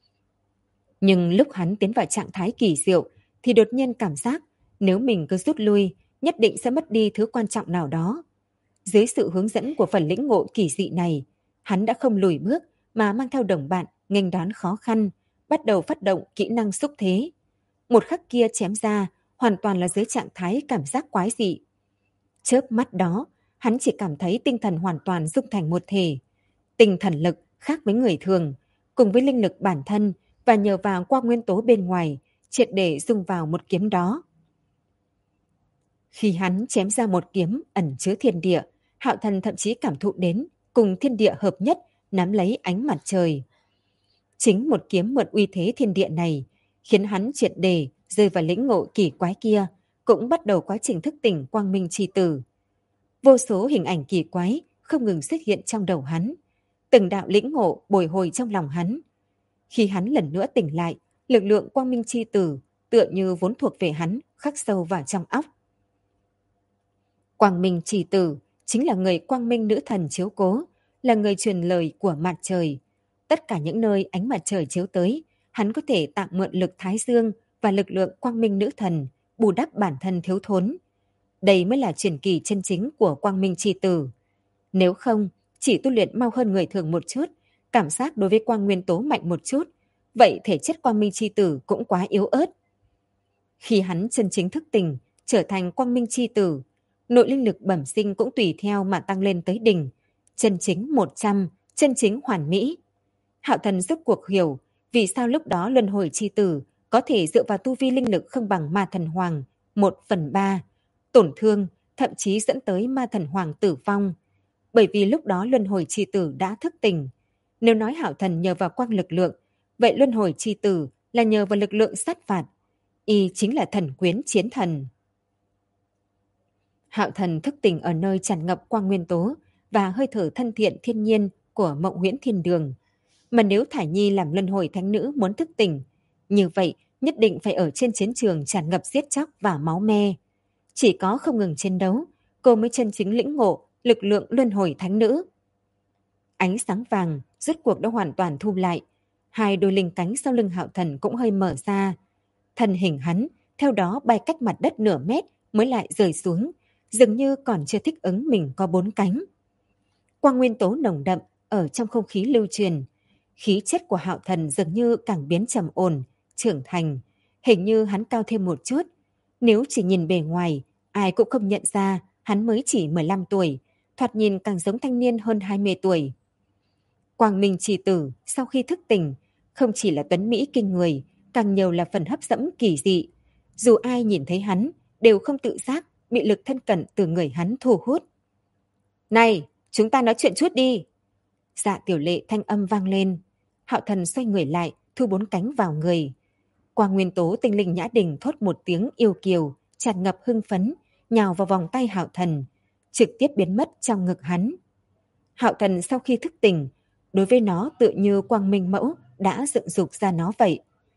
Nhưng lúc hắn tiến vào trạng thái kỳ diệu, thì đột nhiên cảm giác nếu mình cứ rút lui, nhất định sẽ mất đi thứ quan trọng nào đó. Dưới sự hướng dẫn của phần lĩnh ngộ kỳ dị này, hắn đã không lùi bước mà mang theo đồng bạn nghênh đón khó khăn, bắt đầu phát động kỹ năng xúc thế. Một khắc kia chém ra, hoàn toàn là dưới trạng thái cảm giác quái dị. Chớp mắt đó, Hắn chỉ cảm thấy tinh thần hoàn toàn dung thành một thể. Tinh thần lực khác với người thường, cùng với linh lực bản thân và nhờ vào quang nguyên tố bên ngoài, triệt để dung vào một kiếm đó. Khi hắn chém ra một kiếm ẩn chứa thiên địa, Hạo Thần thậm chí cảm thụ đến cùng thiên địa hợp nhất, nắm lấy ánh mặt trời. Chính một kiếm mượn uy thế thiên địa này, khiến hắn triệt để rơi vào lĩnh ngộ kỳ quái kia, cũng bắt đầu quá trình thức tỉnh quang minh chi tử. Vô số hình ảnh kỳ quái không ngừng xuất hiện trong đầu hắn, từng đạo lĩnh ngộ bồi hồi trong lòng hắn. Khi hắn lần nữa tỉnh lại, lực lượng quang minh chi tử tựa như vốn thuộc về hắn khắc sâu vào trong óc. Quang minh chi tử chính là người quang minh nữ thần chiếu cố, là người truyền lời của mặt trời. Tất cả những nơi ánh mặt trời chiếu tới, hắn có thể tạm mượn lực thái dương và lực lượng quang minh nữ thần, bù đắp bản thân thiếu thốn. Đây mới là truyền kỳ chân chính của quang minh chi tử. Nếu không, chỉ tu luyện mau hơn người thường một chút, cảm giác đối với quang nguyên tố mạnh một chút, vậy thể chất quang minh chi tử cũng quá yếu ớt. Khi hắn chân chính thức tỉnh, trở thành quang minh chi tử, nội linh lực bẩm sinh cũng tùy theo mà tăng lên tới đỉnh, chân chính 100, chân chính hoàn mỹ. Hạo Thần rốt cuộc hiểu vì sao lúc đó luân hồi chi tử có thể dựa vào tu vi linh lực không bằng ma thần hoàng 1/3, tổn thương, thậm chí dẫn tới ma thần hoàng tử vong. Bởi vì lúc đó luân hồi chi tử đã thức tỉnh. Nếu nói Hạo Thần nhờ vào quang lực lượng, vậy luân hồi chi tử là nhờ vào lực lượng sát phạt. Y chính là thần quyến chiến thần. Hạo Thần thức tỉnh ở nơi tràn ngập quang nguyên tố và hơi thở thân thiện thiên nhiên của Mộng Huyễn Thiên Đường. Mà nếu Thải Nhi làm luân hồi thánh nữ muốn thức tỉnh, như vậy nhất định phải ở trên chiến trường tràn ngập giết chóc và máu me. Chỉ có không ngừng chiến đấu, cô mới chân chính lĩnh ngộ lực lượng luân hồi thánh nữ. Ánh sáng vàng rốt cuộc đã hoàn toàn thu lại. Hai đôi linh cánh sau lưng Hạo Thần cũng hơi mở ra. Thân hình hắn theo đó bay cách mặt đất nửa mét mới lại rơi xuống, dường như còn chưa thích ứng mình có 4 cánh. Quang nguyên tố nồng đậm ở trong không khí lưu truyền. Khí chất của Hạo Thần dường như càng biến trầm ổn, trưởng thành. Hình như hắn cao thêm một chút. Nếu chỉ nhìn bề ngoài, ai cũng không nhận ra hắn mới chỉ 15 tuổi, thoạt nhìn càng giống thanh niên hơn 20 tuổi. Quang Minh Chi Tử sau khi thức tỉnh, không chỉ là tuấn mỹ kinh người, càng nhiều là phần hấp dẫn kỳ dị. Dù ai nhìn thấy hắn, đều không tự giác bị lực thân cận từ người hắn thu hút. Này, chúng ta nói chuyện chút đi. Dạ Tiểu Lệ thanh âm vang lên. Hạo Thần xoay người lại, thu 4 cánh vào người. Quang nguyên tố tinh linh Nhã Đình thốt một tiếng yêu kiều, tràn ngập hưng phấn, nhào vào vòng tay Hạo Thần, trực tiếp biến mất trong ngực hắn. Hạo Thần sau khi thức tỉnh, đối với nó tự như quang minh mẫu đã dựng dục ra nó vậy.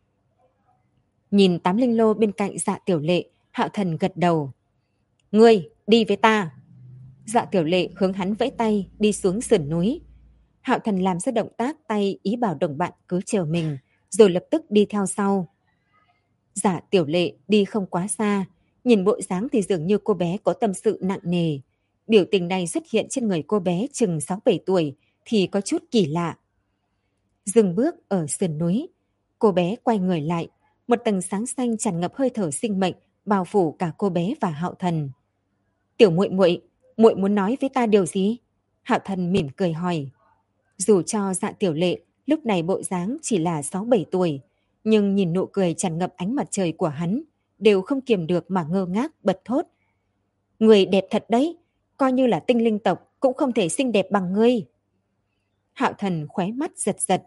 Nhìn 8 linh lô bên cạnh Dạ Tiểu Lệ, Hạo Thần gật đầu. Ngươi, đi với ta. Dạ Tiểu Lệ hướng hắn vẫy tay đi xuống sườn núi. Hạo Thần làm ra động tác tay ý bảo đồng bạn cứ chờ mình, rồi lập tức đi theo sau. Dạ Tiểu Lệ đi không quá xa, nhìn bộ dáng thì dường như cô bé có tâm sự nặng nề. Biểu tình này xuất hiện trên người cô bé chừng 6-7 tuổi thì có chút kỳ lạ. Dừng bước ở sườn núi, cô bé quay người lại, một tầng sáng xanh tràn ngập hơi thở sinh mệnh bao phủ cả cô bé và Hạo Thần. Tiểu muội muội, muội muốn nói với ta điều gì? Hạo Thần mỉm cười hỏi. Dù cho Dạ Tiểu Lệ lúc này bộ dáng chỉ là 6-7 tuổi, nhưng nhìn nụ cười tràn ngập ánh mặt trời của hắn, đều không kiềm được mà ngơ ngác bật thốt. Người đẹp thật đấy, coi như là tinh linh tộc cũng không thể xinh đẹp bằng ngươi. Hạo Thần khóe mắt giật giật.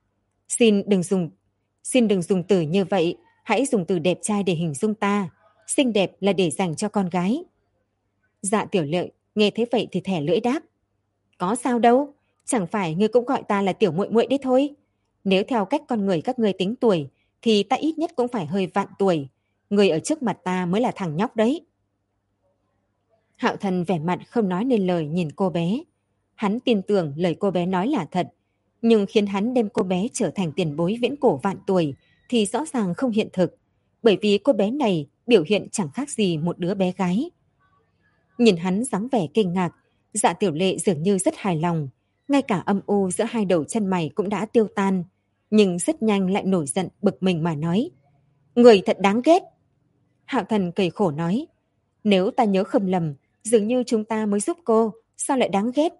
Xin đừng dùng từ như vậy, hãy dùng từ đẹp trai để hình dung ta. Xinh đẹp là để dành cho con gái. Dạ Tiểu Lệ nghe thế vậy thì thẻ lưỡi đáp. Có sao đâu, chẳng phải ngươi cũng gọi ta là tiểu muội muội đấy thôi. Nếu theo cách con người các ngươi tính tuổi, thì ta ít nhất cũng phải hơi vạn tuổi. Người ở trước mặt ta mới là thằng nhóc đấy. Hạo Thần vẻ mặt không nói nên lời nhìn cô bé. Hắn tin tưởng lời cô bé nói là thật, nhưng khiến hắn đem cô bé trở thành tiền bối viễn cổ vạn tuổi thì rõ ràng không hiện thực, bởi vì cô bé này biểu hiện chẳng khác gì một đứa bé gái. Nhìn hắn dáng vẻ kinh ngạc, Dạ Tiểu Lệ dường như rất hài lòng, ngay cả âm u giữa hai đầu chân mày cũng đã tiêu tan, nhưng rất nhanh lại nổi giận bực mình mà nói. Người thật đáng ghét. Hạo Thần cười khổ nói, nếu ta nhớ không lầm, Dường như chúng ta mới giúp cô, sao lại đáng ghét?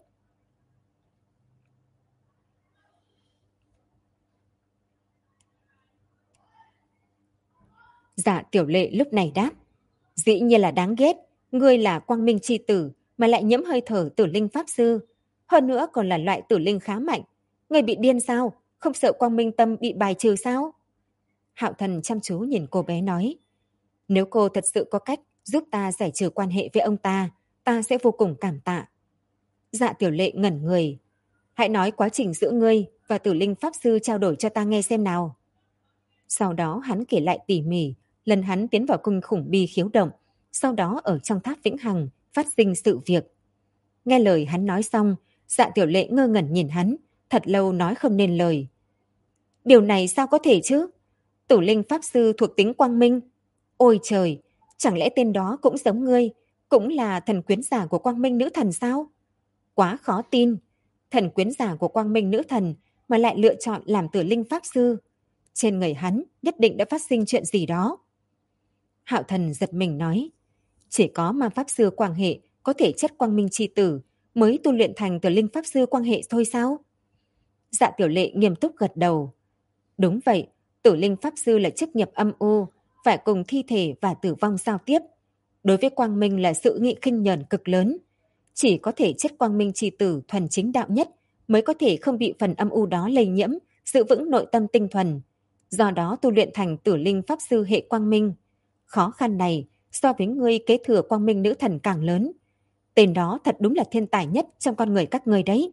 Dạ Tiểu Lệ lúc này đáp. Dĩ nhiên là đáng ghét, ngươi là quang minh chi tử mà lại nhiễm hơi thở tử linh pháp sư. Hơn nữa còn là loại tử linh khá mạnh. Ngươi bị điên sao? Không sợ quang minh tâm bị bài trừ sao? Hạo Thần chăm chú nhìn cô bé nói. Nếu cô thật sự có cách giúp ta giải trừ quan hệ với ông ta sẽ vô cùng cảm tạ. Dạ Tiểu Lệ ngẩn người. Hãy nói quá trình giữa ngươi và tử linh pháp sư trao đổi cho ta nghe xem nào. Sau đó hắn kể lại tỉ mỉ lần hắn tiến vào cung khủng bi khiếu động, sau đó ở trong tháp vĩnh hằng phát sinh sự việc. Nghe lời hắn nói xong, Dạ Tiểu Lệ ngơ ngẩn nhìn hắn, thật lâu nói không nên lời. Điều này sao có thể chứ? Tử linh pháp sư thuộc tính quang minh. Ôi trời, chẳng lẽ tên đó cũng giống ngươi, cũng là thần quyến giả của quang minh nữ thần sao? Quá khó tin, thần quyến giả của quang minh nữ thần mà lại lựa chọn làm tử linh pháp sư. Trên người hắn nhất định đã phát sinh chuyện gì đó. Hạo Thần giật mình nói, chỉ có ma pháp sư quang hệ có thể chất quang minh chi tử mới tu luyện thành tử linh pháp sư quang hệ thôi sao? Dạ Tiểu Lệ nghiêm túc gật đầu. Đúng vậy, tử linh pháp sư là chức nghiệp âm u, phải cùng thi thể và tử vong giao tiếp. Đối với quang minh là sự nghị khinh nhờn cực lớn. Chỉ có thể chất quang minh chi tử thuần chính đạo nhất mới có thể không bị phần âm u đó lây nhiễm, giữ vững nội tâm tinh thuần. Do đó tu luyện thành tử linh pháp sư hệ quang minh. Khó khăn này so với ngươi kế thừa quang minh nữ thần càng lớn. Tên đó thật đúng là thiên tài nhất trong con người các ngươi đấy.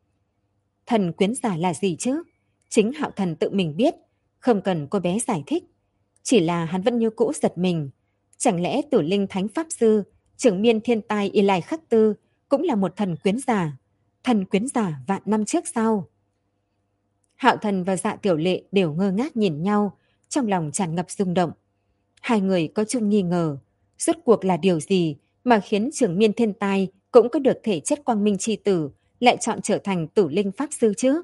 Thần quyến giả là gì chứ? Chính Hạo Thần tự mình biết, không cần cô bé giải thích. Chỉ là hắn vẫn như cũ giật mình. Chẳng lẽ tử linh thánh pháp sư, trưởng miên thiên tai Y Lai Khắc Tư cũng là một thần quyến giả? Thần quyến giả vạn năm trước sao? Hạo Thần và Dạ Tiểu Lệ đều ngơ ngác nhìn nhau, trong lòng tràn ngập rung động. Hai người có chung nghi ngờ, rốt cuộc là điều gì mà khiến trưởng miên thiên tai cũng có được thể chất quang minh chi tử, lại chọn trở thành tử linh pháp sư chứ?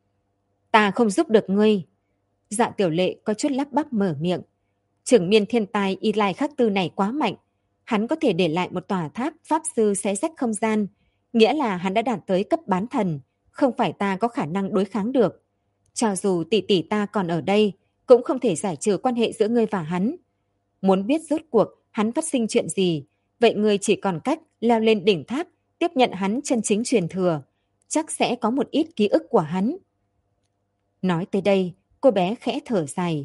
Ta không giúp được ngươi. Dạ Tiểu Lệ có chút lắp bắp mở miệng. Trưởng miên thiên tai Y Lai Khắc Tư này quá mạnh. Hắn có thể để lại một tòa tháp pháp sư xé rách không gian. Nghĩa là hắn đã đạt tới cấp bán thần. Không phải ta có khả năng đối kháng được. Cho dù tỷ tỷ ta còn ở đây, cũng không thể giải trừ quan hệ giữa ngươi và hắn. Muốn biết rốt cuộc hắn phát sinh chuyện gì, vậy ngươi chỉ còn cách leo lên đỉnh tháp, tiếp nhận hắn chân chính truyền thừa. Chắc sẽ có một ít ký ức của hắn. Nói tới đây, cô bé khẽ thở dài.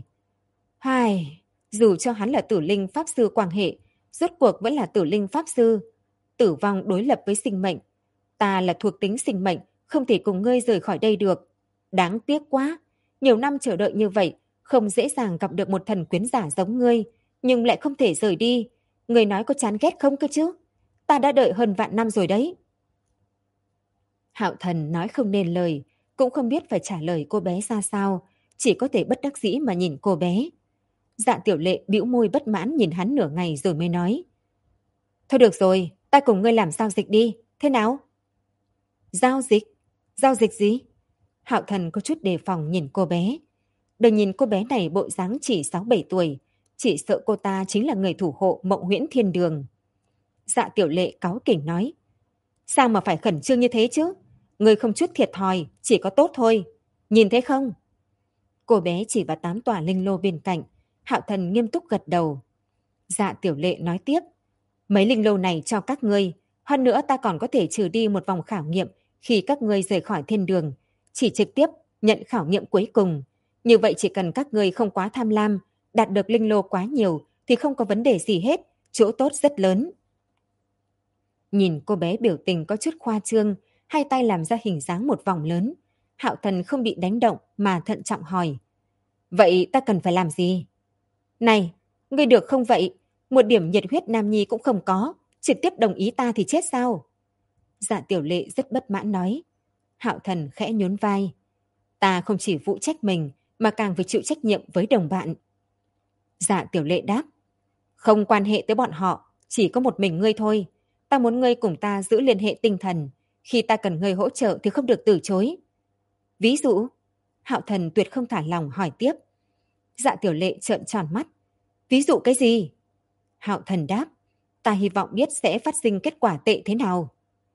Hai, dù cho hắn là tử linh pháp sư quang hệ, rốt cuộc vẫn là tử linh pháp sư. Tử vong đối lập với sinh mệnh. Ta là thuộc tính sinh mệnh, không thể cùng ngươi rời khỏi đây được. Đáng tiếc quá, nhiều năm chờ đợi như vậy, không dễ dàng gặp được một thần quyến giả giống ngươi, nhưng lại không thể rời đi. Ngươi nói có chán ghét không cơ chứ? Ta đã đợi hơn vạn năm rồi đấy. Hạo Thần nói không nên lời, cũng không biết phải trả lời cô bé ra sao, chỉ có thể bất đắc dĩ mà nhìn cô bé. Dạ Tiểu Lệ bĩu môi bất mãn nhìn hắn nửa ngày rồi mới nói. Thôi được rồi, ta cùng ngươi làm giao dịch đi, thế nào? Giao dịch? Giao dịch gì? Hạo Thần có chút đề phòng nhìn cô bé. Đừng nhìn cô bé này bộ dáng chỉ 6-7 tuổi, chỉ sợ cô ta chính là người thủ hộ Mộng Huyễn Thiên Đường. Dạ Tiểu Lệ cáu kỉnh nói. Sao mà phải khẩn trương như thế chứ? Người không chút thiệt thòi, chỉ có tốt thôi. Nhìn thấy không? Cô bé chỉ vào 8 tòa linh lô bên cạnh. Hạo Thần nghiêm túc gật đầu. Dạ Tiểu Lệ nói tiếp. Mấy linh lô này cho các ngươi. Hơn nữa ta còn có thể trừ đi một vòng khảo nghiệm khi các ngươi rời khỏi thiên đường. Chỉ trực tiếp nhận khảo nghiệm cuối cùng. Như vậy chỉ cần các ngươi không quá tham lam, đạt được linh lô quá nhiều thì không có vấn đề gì hết. Chỗ tốt rất lớn. Nhìn cô bé biểu tình có chút khoa trương, hai tay làm ra hình dáng một vòng lớn. Hạo Thần không bị đánh động mà thận trọng hỏi. Vậy ta cần phải làm gì? Này, ngươi được không vậy? Một điểm nhiệt huyết nam nhi cũng không có, trực tiếp đồng ý ta thì chết sao? Dạ Tiểu Lệ rất bất mãn nói. Hạo Thần khẽ nhún vai. Ta không chỉ phụ trách mình, mà càng phải chịu trách nhiệm với đồng bạn. Dạ Tiểu Lệ đáp. Không quan hệ tới bọn họ, chỉ có một mình ngươi thôi. Ta muốn ngươi cùng ta giữ liên hệ tinh thần. Khi ta cần ngươi hỗ trợ thì không được từ chối. Ví dụ? Hạo Thần tuyệt không thả lòng hỏi tiếp. Dạ Tiểu Lệ trợn tròn mắt. Ví dụ cái gì? Hạo Thần đáp. ta hy vọng biết sẽ phát sinh kết quả tệ thế nào.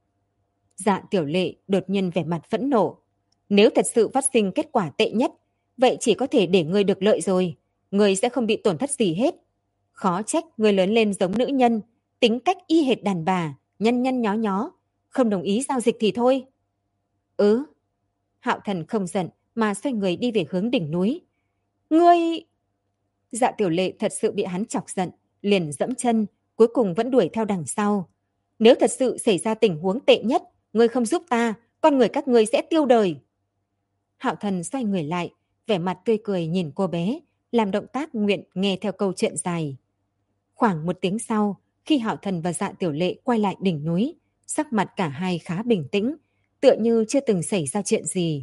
Dạ Tiểu Lệ đột nhiên vẻ mặt phẫn nộ. Nếu thật sự phát sinh kết quả tệ nhất, vậy chỉ có thể để ngươi được lợi rồi. Ngươi sẽ không bị tổn thất gì hết. Khó trách ngươi lớn lên giống nữ nhân, tính cách y hệt đàn bà, nhăn nhăn nhó nhó. Không đồng ý giao dịch thì thôi. Ừ. Hạo Thần không giận mà xoay người đi về hướng đỉnh núi. Ngươi... Dạ Tiểu Lệ thật sự bị hắn chọc giận, liền dẫm chân, cuối cùng vẫn đuổi theo đằng sau. Nếu thật sự xảy ra tình huống tệ nhất, ngươi không giúp ta, con người các ngươi sẽ tiêu đời. Hạo Thần xoay người lại, vẻ mặt tươi cười nhìn cô bé, làm động tác nguyện nghe theo câu chuyện dài. Khoảng một tiếng sau, khi Hạo Thần và Dạ Tiểu Lệ quay lại đỉnh núi, sắc mặt cả hai khá bình tĩnh, tựa như chưa từng xảy ra chuyện gì.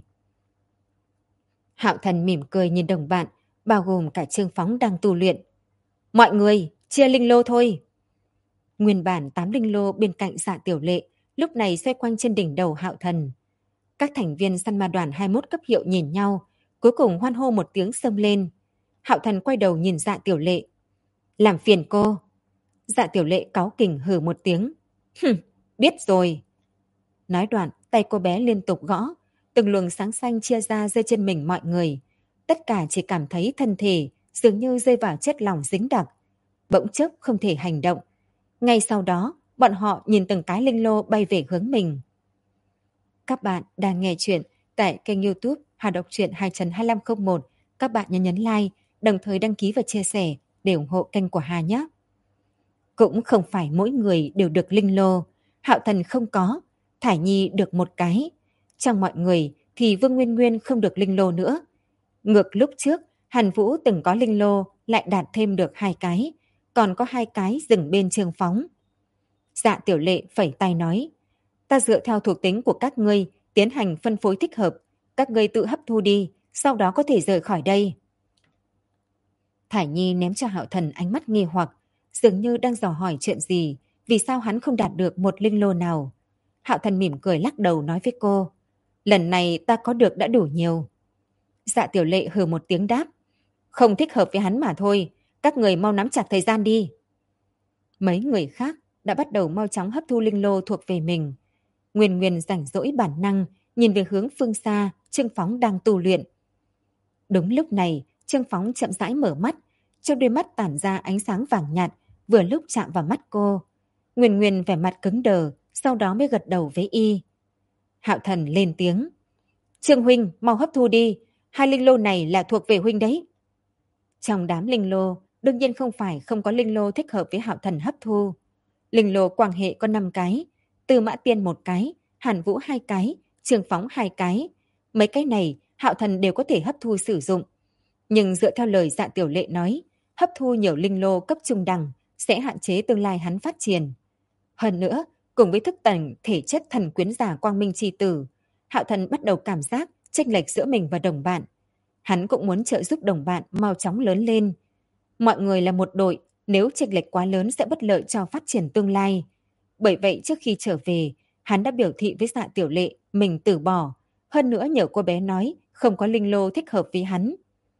Hạo Thần mỉm cười nhìn đồng bạn, bao gồm cả Trương Phóng đang tu luyện. Mọi người, chia linh lô thôi. Nguyên bản 8 linh lô bên cạnh Dạ Tiểu Lệ, lúc này xoay quanh trên đỉnh đầu Hạo Thần. Các thành viên săn ma đoàn 21 cấp hiệu nhìn nhau, cuối cùng hoan hô một tiếng xông lên. Hạo Thần quay đầu nhìn Dạ Tiểu Lệ. Làm phiền cô. Dạ Tiểu Lệ cáu kỉnh hừ một tiếng. Biết rồi. Nói đoạn, tay cô bé liên tục gõ, từng luồng sáng xanh chia ra rơi trên mình mọi người. Tất cả chỉ cảm thấy thân thể dường như rơi vào chất lỏng dính đặc. Bỗng chốc không thể hành động. Ngay sau đó, bọn họ nhìn từng cái linh lô bay về hướng mình. Các bạn đang nghe chuyện tại kênh YouTube Hà Đọc truyện 2.2501. Các bạn nhấn like, đồng thời đăng ký và chia sẻ để ủng hộ kênh của Hà nhé. Cũng không phải mỗi người đều được linh lô. Hạo Thần không có, Thải Nhi được một cái. Trong mọi người thì Vương Nguyên Nguyên không được linh lô nữa. Ngược lúc trước, Hàn Vũ từng có linh lô lại đạt thêm được 2 cái, còn có 2 cái dừng bên Trương Phóng. Dạ Tiểu Lệ phẩy tay nói, ta dựa theo thuộc tính của các ngươi tiến hành phân phối thích hợp, các ngươi tự hấp thu đi, sau đó có thể rời khỏi đây. Thải Nhi ném cho Hạo Thần ánh mắt nghi hoặc, dường như đang dò hỏi chuyện gì, vì sao hắn không đạt được một linh lô nào. Hạo Thần mỉm cười lắc đầu nói với cô, lần này ta có được đã đủ nhiều. Dạ Tiểu Lệ hừ một tiếng đáp, không thích hợp với hắn mà thôi, các người mau nắm chặt thời gian đi. Mấy người khác đã bắt đầu mau chóng hấp thu linh lô thuộc về mình. Nguyên Nguyên rảnh rỗi bản năng, nhìn về hướng phương xa, Trương Phóng đang tu luyện. Đúng lúc này, Trương Phóng chậm rãi mở mắt, trong đôi mắt tản ra ánh sáng vàng nhạt, vừa lúc chạm vào mắt cô. Nguyên Nguyên vẻ mặt cứng đờ, sau đó mới gật đầu với y. Hạo Thần lên tiếng. Trương huynh, mau hấp thu đi, 2 linh lô này là thuộc về huynh đấy. Trong đám linh lô, đương nhiên không phải không có linh lô thích hợp với Hạo Thần hấp thu. Linh lô quang hệ có 5 cái, Tư Mã Tiên 1 cái, Hàn Vũ 2 cái, Trương Phóng 2 cái. Mấy cái này Hạo Thần đều có thể hấp thu sử dụng. Nhưng dựa theo lời Dạ Tiểu Lệ nói, hấp thu nhiều linh lô cấp trung đẳng sẽ hạn chế tương lai hắn phát triển. Hơn nữa, cùng với thức tỉnh thể chất thần quyến giả quang minh chi tử, Hạo Thần bắt đầu cảm giác chênh lệch giữa mình và đồng bạn. Hắn cũng muốn trợ giúp đồng bạn mau chóng lớn lên. Mọi người là một đội, nếu chênh lệch quá lớn sẽ bất lợi cho phát triển tương lai. Bởi vậy trước khi trở về, hắn đã biểu thị với Dạ Tiểu Lệ mình từ bỏ. Hơn nữa nhờ cô bé nói không có linh lô thích hợp với hắn.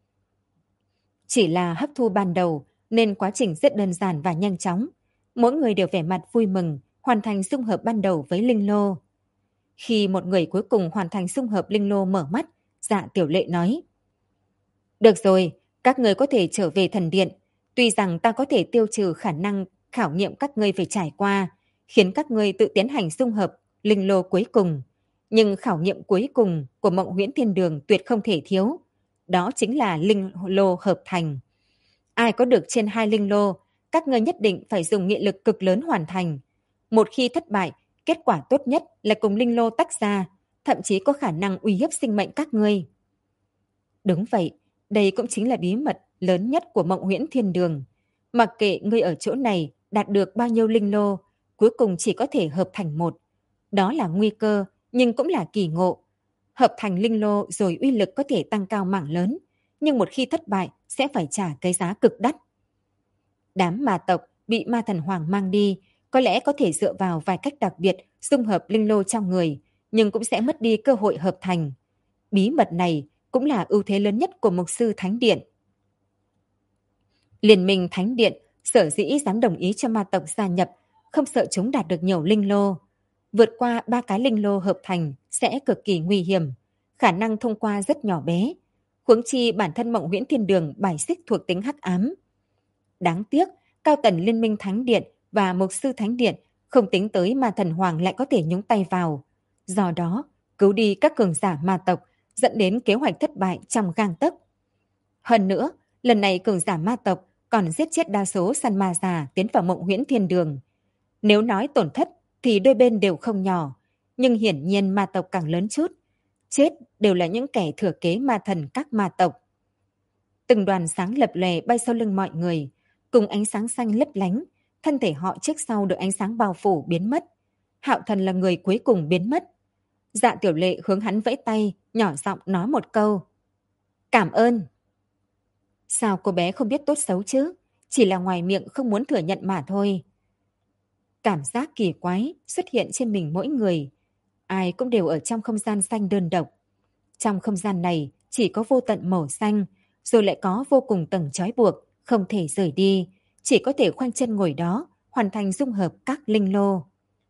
Chỉ là hấp thu ban đầu nên quá trình rất đơn giản và nhanh chóng. Mỗi người đều vẻ mặt vui mừng hoàn thành xung hợp ban đầu với linh lô. Khi một người cuối cùng hoàn thành xung hợp linh lô mở mắt, Dạ Tiểu Lệ nói. Được rồi, các người có thể trở về thần điện. Tuy rằng ta có thể tiêu trừ khả năng khảo nghiệm các ngươi phải trải qua, khiến các ngươi tự tiến hành xung hợp linh lô cuối cùng. Nhưng khảo nghiệm cuối cùng của Mộng Huyễn Thiên Đường tuyệt không thể thiếu. Đó chính là linh lô hợp thành. Ai có được trên 2 linh lô, các ngươi nhất định phải dùng nghị lực cực lớn hoàn thành. Một khi thất bại, kết quả tốt nhất là cùng linh lô tách ra, thậm chí có khả năng uy hiếp sinh mệnh các ngươi. Đúng vậy, đây cũng chính là bí mật lớn nhất của Mộng Huyễn Thiên Đường. Mặc kệ ngươi ở chỗ này đạt được bao nhiêu linh lô, cuối cùng chỉ có thể hợp thành một. Đó là nguy cơ, nhưng cũng là kỳ ngộ. Hợp thành linh lô rồi uy lực có thể tăng cao mảng lớn, nhưng một khi thất bại sẽ phải trả cái giá cực đắt. Đám ma tộc bị ma thần hoàng mang đi, có lẽ có thể dựa vào vài cách đặc biệt dung hợp linh lô trong người, nhưng cũng sẽ mất đi cơ hội hợp thành. Bí mật này cũng là ưu thế lớn nhất của Mục sư Thánh Điện. Liên minh Thánh Điện sở dĩ dám đồng ý cho ma tộc gia nhập không sợ chúng đạt được nhiều linh lô. Vượt qua 3 cái linh lô hợp thành sẽ cực kỳ nguy hiểm, khả năng thông qua rất nhỏ bé. Huống chi bản thân Mộng Huyễn Thiên Đường bài xích thuộc tính hắc ám. Đáng tiếc, cao tầng Liên minh Thánh Điện và Mục sư Thánh Điện không tính tới mà thần hoàng lại có thể nhúng tay vào. Do đó, cứu đi các cường giả ma tộc dẫn đến kế hoạch thất bại trong gang tấc. Hơn nữa, lần này cường giả ma tộc còn giết chết đa số săn ma già tiến vào Mộng Huyễn Thiên Đường. Nếu nói tổn thất thì đôi bên đều không nhỏ, nhưng hiển nhiên ma tộc càng lớn chút. Chết đều là những kẻ thừa kế ma thần các ma tộc. Từng đoàn sáng lập lòe bay sau lưng mọi người, cùng ánh sáng xanh lấp lánh, thân thể họ trước sau được ánh sáng bao phủ biến mất. Hạo Thần là người cuối cùng biến mất. Dạ Tiểu Lệ hướng hắn vẫy tay, nhỏ giọng nói một câu. Cảm ơn. Sao cô bé không biết tốt xấu chứ? Chỉ là ngoài miệng không muốn thừa nhận mà thôi. Cảm giác kỳ quái xuất hiện trên mình mỗi người. Ai cũng đều ở trong không gian xanh đơn độc. Trong không gian này chỉ có vô tận màu xanh, rồi lại có vô cùng tầng trói buộc, không thể rời đi, chỉ có thể khoanh chân ngồi đó, hoàn thành dung hợp các linh lô.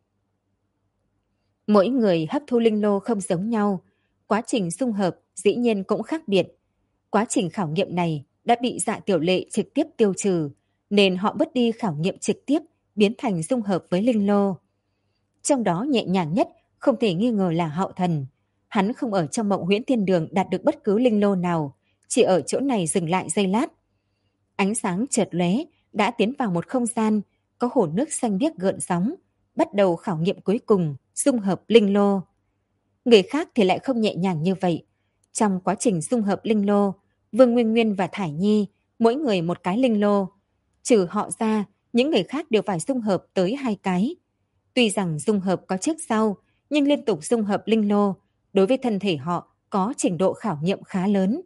Mỗi người hấp thu linh lô không giống nhau, quá trình dung hợp dĩ nhiên cũng khác biệt. Quá trình khảo nghiệm này đã bị Dạ Tiểu Lệ trực tiếp tiêu trừ, nên họ bớt đi khảo nghiệm trực tiếp, biến thành dung hợp với linh lô. Trong đó nhẹ nhàng nhất không thể nghi ngờ là Hạo Thần. Hắn không ở trong Mộng Huyễn Thiên Đường đạt được bất cứ linh lô nào, chỉ ở chỗ này dừng lại giây lát. Ánh sáng chợt lóe, đã tiến vào một không gian, có hồ nước xanh biếc gợn sóng, bắt đầu khảo nghiệm cuối cùng, dung hợp linh lô. Người khác thì lại không nhẹ nhàng như vậy. Trong quá trình dung hợp linh lô, Vương Nguyên Nguyên và Thải Nhi, mỗi người một cái linh lô. Trừ họ ra, những người khác đều phải dung hợp tới 2 cái. Tuy rằng dung hợp có trước sau, nhưng liên tục dung hợp linh lô, đối với thân thể họ có trình độ khảo nghiệm khá lớn.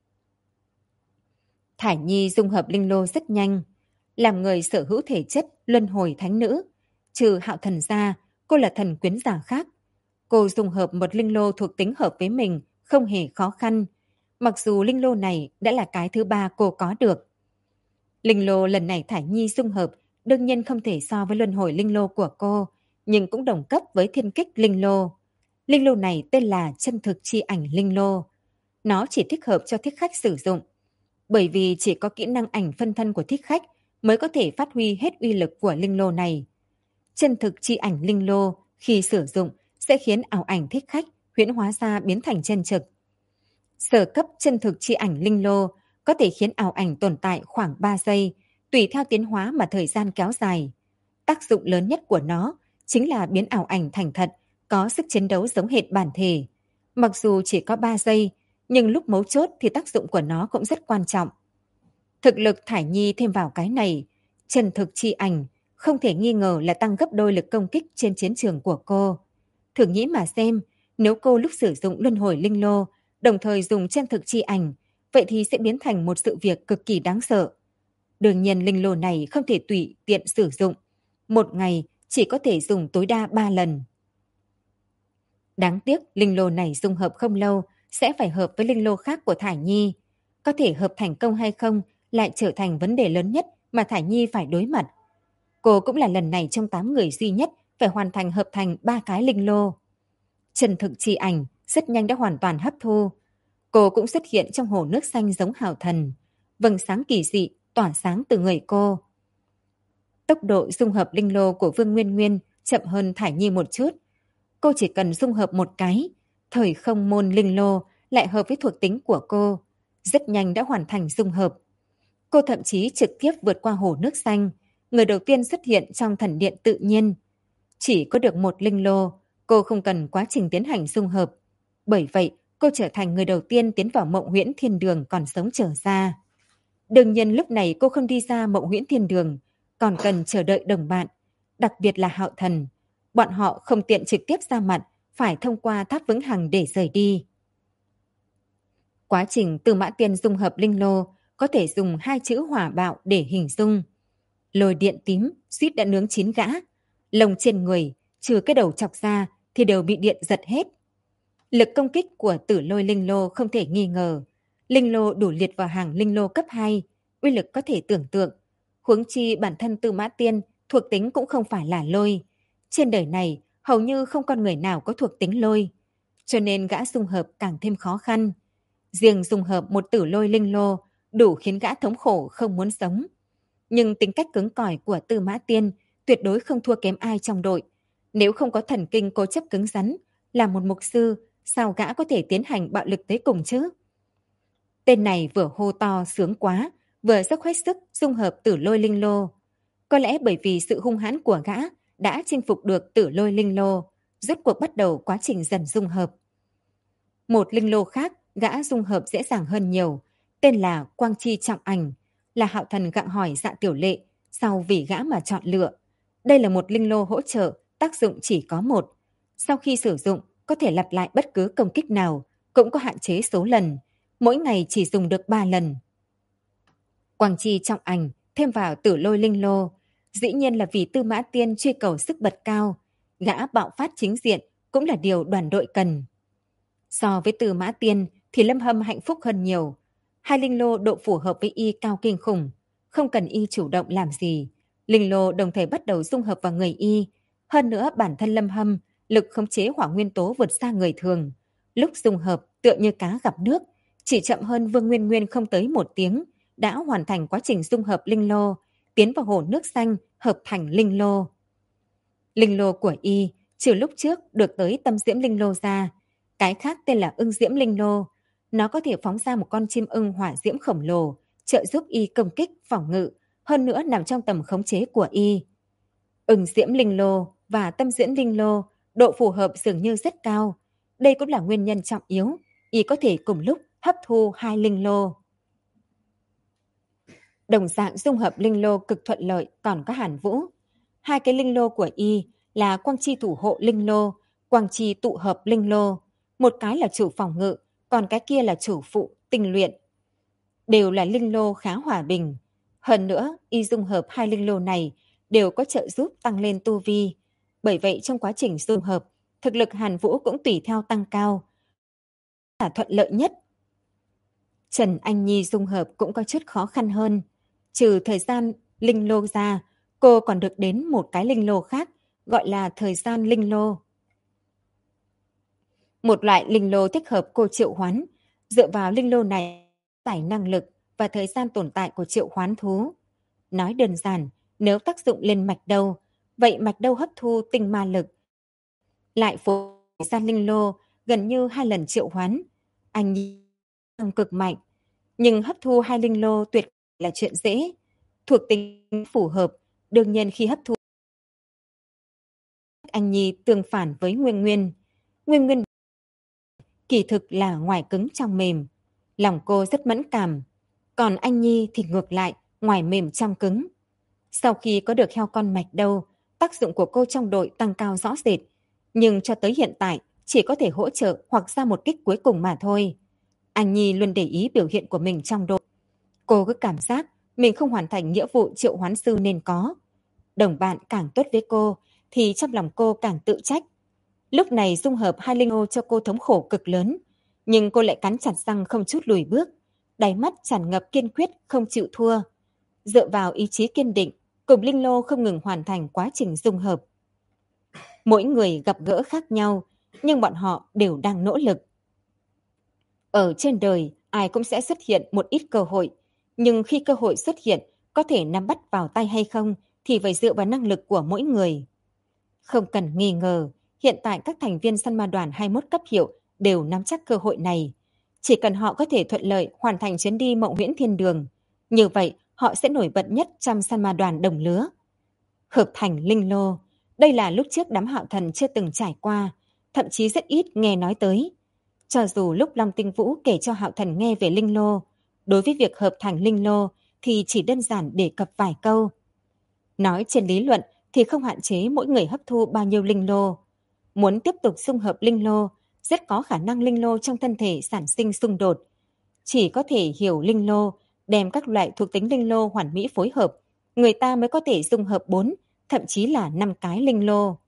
Thải Nhi dung hợp linh lô rất nhanh. Làm người sở hữu thể chất luân hồi thánh nữ. Trừ Hạo Thần ra, cô là thần quyến giả khác. Cô dung hợp một linh lô thuộc tính hợp với mình, không hề khó khăn. Mặc dù linh lô này đã là cái thứ 3 cô có được. Linh lô lần này Thải Nhi dung hợp đương nhiên không thể so với luân hồi linh lô của cô, nhưng cũng đồng cấp với thiên kích linh lô. Linh lô này tên là chân thực chi ảnh linh lô. Nó chỉ thích hợp cho thích khách sử dụng. Bởi vì chỉ có kỹ năng ảnh phân thân của thích khách mới có thể phát huy hết uy lực của linh lô này. Chân thực chi ảnh linh lô khi sử dụng sẽ khiến ảo ảnh thích khách huyễn hóa ra biến thành chân thực. Sở cấp chân thực chi ảnh linh lô có thể khiến ảo ảnh tồn tại khoảng 3 giây, tùy theo tiến hóa mà thời gian kéo dài. Tác dụng lớn nhất của nó chính là biến ảo ảnh thành thật, có sức chiến đấu giống hệt bản thể. Mặc dù chỉ có 3 giây, nhưng lúc mấu chốt thì tác dụng của nó cũng rất quan trọng. Thực lực Thải Nhi thêm vào cái này, chân thực chi ảnh không thể nghi ngờ là tăng gấp đôi lực công kích trên chiến trường của cô. Thử nghĩ mà xem, nếu cô lúc sử dụng luân hồi linh lô, đồng thời dùng chân thực chi ảnh, vậy thì sẽ biến thành một sự việc cực kỳ đáng sợ. Đương nhiên linh lô này không thể tùy tiện sử dụng. Một ngày chỉ có thể dùng tối đa 3 lần. Đáng tiếc linh lô này dung hợp không lâu, sẽ phải hợp với linh lô khác của Thải Nhi. Có thể hợp thành công hay không lại trở thành vấn đề lớn nhất mà Thải Nhi phải đối mặt. Cô cũng là lần này trong 8 người duy nhất phải hoàn thành hợp thành 3 cái linh lô. Chân thực chi ảnh rất nhanh đã hoàn toàn hấp thu. Cô cũng xuất hiện trong hồ nước xanh giống Hạo Thần. Vầng sáng kỳ dị tỏa sáng từ người cô. Tốc độ dung hợp linh lô của Vương Nguyên Nguyên chậm hơn Thải Nhi một chút. Cô chỉ cần dung hợp một cái, thời không môn linh lô lại hợp với thuộc tính của cô. Rất nhanh đã hoàn thành dung hợp. Cô thậm chí trực tiếp vượt qua hồ nước xanh, người đầu tiên xuất hiện trong thần điện tự nhiên. Chỉ có được một linh lô, cô không cần quá trình tiến hành dung hợp. Bởi vậy, cô trở thành người đầu tiên tiến vào Mộng Huyễn Thiên Đường còn sống trở ra. Đương nhiên lúc này cô không đi ra Mộng Huyễn Thiên Đường, còn cần chờ đợi đồng bạn, đặc biệt là Hạo Thần. Bọn họ không tiện trực tiếp ra mặt, phải thông qua tháp vững hằng để rời đi. Quá trình Tư Mã Tiên dung hợp linh lô có thể dùng 2 chữ hỏa bạo để hình dung. Lôi điện tím suýt đã nướng chín gã. Lông trên người, trừ cái đầu chọc ra thì đều bị điện giật hết. Lực công kích của Tử Lôi linh lô không thể nghi ngờ. Linh lô đủ liệt vào hàng linh lô cấp 2, uy lực có thể tưởng tượng. Huống chi bản thân Tư Mã Tiên thuộc tính cũng không phải là lôi. Trên đời này, hầu như không con người nào có thuộc tính lôi. Cho nên gã dung hợp càng thêm khó khăn. Riêng dung hợp một tử lôi linh lô đủ khiến gã thống khổ không muốn sống. Nhưng tính cách cứng cỏi của Tư Mã Tiên tuyệt đối không thua kém ai trong đội. Nếu không có thần kinh cố chấp cứng rắn, là một mục sư, sao gã có thể tiến hành bạo lực tới cùng chứ? Tên này vừa hô to sướng quá, vừa dốc hết sức dung hợp tử lôi linh lô. Có lẽ bởi vì sự hung hãn của gã đã chinh phục được tử lôi linh lô, rốt cuộc bắt đầu quá trình dần dung hợp. Một linh lô khác gã dung hợp dễ dàng hơn nhiều, tên là Quang Chi Trọng Ảnh, là Hạo Thần gặng hỏi Dạ Tiểu Lệ sau vì gã mà chọn lựa. Đây là một linh lô hỗ trợ, tác dụng chỉ có một. Sau khi sử dụng, có thể lặp lại bất cứ công kích nào, cũng có hạn chế số lần. Mỗi ngày chỉ dùng được 3 lần. Quang Chi Trọng Ảnh thêm vào tử lôi linh lô, dĩ nhiên là vì Tư Mã Tiên truy cầu sức bật cao. Gã bạo phát chính diện cũng là điều đoàn đội cần. So với Tư Mã Tiên thì Lâm Hâm hạnh phúc hơn nhiều. Hai linh lô độ phù hợp với y cao kinh khủng, không cần y chủ động làm gì. Linh lô đồng thời bắt đầu dung hợp vào người y. Hơn nữa bản thân Lâm Hâm lực khống chế hỏa nguyên tố vượt xa người thường. Lúc dung hợp tựa như cá gặp nước, chỉ chậm hơn Vương Nguyên Nguyên không tới 1 tiếng, đã hoàn thành quá trình dung hợp linh lô, tiến vào hồ nước xanh hợp thành linh lô. Linh lô của y trừ lúc trước được tới tâm diễm linh lô ra, cái khác tên là ưng diễm linh lô. Nó có thể phóng ra một con chim ưng hỏa diễm khổng lồ, trợ giúp y công kích, phòng ngự, hơn nữa nằm trong tầm khống chế của y. Ưng diễm linh lô và tâm diễm linh lô độ phù hợp dường như rất cao. Đây cũng là nguyên nhân trọng yếu, y có thể cùng lúc hấp thu 2 linh lô. Đồng dạng dung hợp linh lô cực thuận lợi còn có Hàn Vũ. 2 cái linh lô của y là Quang Chi thủ hộ linh lô, Quang Chi tụ hợp linh lô. Một cái là chủ phòng ngự, còn cái kia là chủ phụ tinh luyện. Đều là linh lô khá hòa bình. Hơn nữa, y dung hợp 2 linh lô này đều có trợ giúp tăng lên tu vi. Bởi vậy trong quá trình dung hợp, thực lực Hàn Vũ cũng tùy theo tăng cao. Là thuận lợi nhất. Trần Anh Nhi dung hợp cũng có chút khó khăn hơn. Trừ thời gian linh lô ra, cô còn được đến một cái linh lô khác, gọi là thời gian linh lô. Một loại linh lô thích hợp cô triệu hoán, dựa vào linh lô này tải năng lực và thời gian tồn tại của triệu hoán thú. Nói đơn giản, nếu tác dụng lên mạch đâu, vậy mạch đâu hấp thu tinh ma lực. Lại phối thời gian linh lô gần như 2 lần triệu hoán. Anh cực mạnh, nhưng hấp thu 2 linh lô tuyệt là chuyện dễ. Thuộc tính phù hợp, đương nhiên khi hấp thu anh Nhi tương phản với Nguyên Nguyên. Nguyên Nguyên kỳ thực là ngoài cứng trong mềm. Lòng cô rất mẫn cảm. Còn anh Nhi thì ngược lại, ngoài mềm trong cứng. Sau khi có được heo con mạch đâu, tác dụng của cô trong đội tăng cao rõ rệt. Nhưng cho tới hiện tại, chỉ có thể hỗ trợ hoặc ra một kích cuối cùng mà thôi. Anh Nhi luôn để ý biểu hiện của mình trong đội. Cô cứ cảm giác mình không hoàn thành nghĩa vụ triệu hoán sư nên có. Đồng bạn càng tốt với cô, thì trong lòng cô càng tự trách. Lúc này dung hợp 2 linh lô cho cô thống khổ cực lớn, nhưng cô lại cắn chặt răng không chút lùi bước, đáy mắt tràn ngập kiên quyết không chịu thua. Dựa vào ý chí kiên định, cùng linh lô không ngừng hoàn thành quá trình dung hợp. Mỗi người gặp gỡ khác nhau, nhưng bọn họ đều đang nỗ lực. Ở trên đời, ai cũng sẽ xuất hiện một ít cơ hội, nhưng khi cơ hội xuất hiện, có thể nắm bắt vào tay hay không thì phải dựa vào năng lực của mỗi người. Không cần nghi ngờ, hiện tại các thành viên săn ma đoàn 21 cấp hiệu đều nắm chắc cơ hội này. Chỉ cần họ có thể thuận lợi hoàn thành chuyến đi Mộng Huyễn Thiên Đường, như vậy họ sẽ nổi bật nhất trong săn ma đoàn đồng lứa. Hợp thành linh lô, đây là lúc trước đám Hạo Thần chưa từng trải qua, thậm chí rất ít nghe nói tới. Cho dù lúc Long Tinh Vũ kể cho Hạo Thần nghe về linh lô, đối với việc hợp thành linh lô thì chỉ đơn giản đề cập vài câu. Nói trên lý luận thì không hạn chế mỗi người hấp thu bao nhiêu linh lô. Muốn tiếp tục xung hợp linh lô, rất có khả năng linh lô trong thân thể sản sinh xung đột. Chỉ có thể hiểu linh lô, đem các loại thuộc tính linh lô hoàn mỹ phối hợp, người ta mới có thể dung hợp 4, thậm chí là 5 cái linh lô.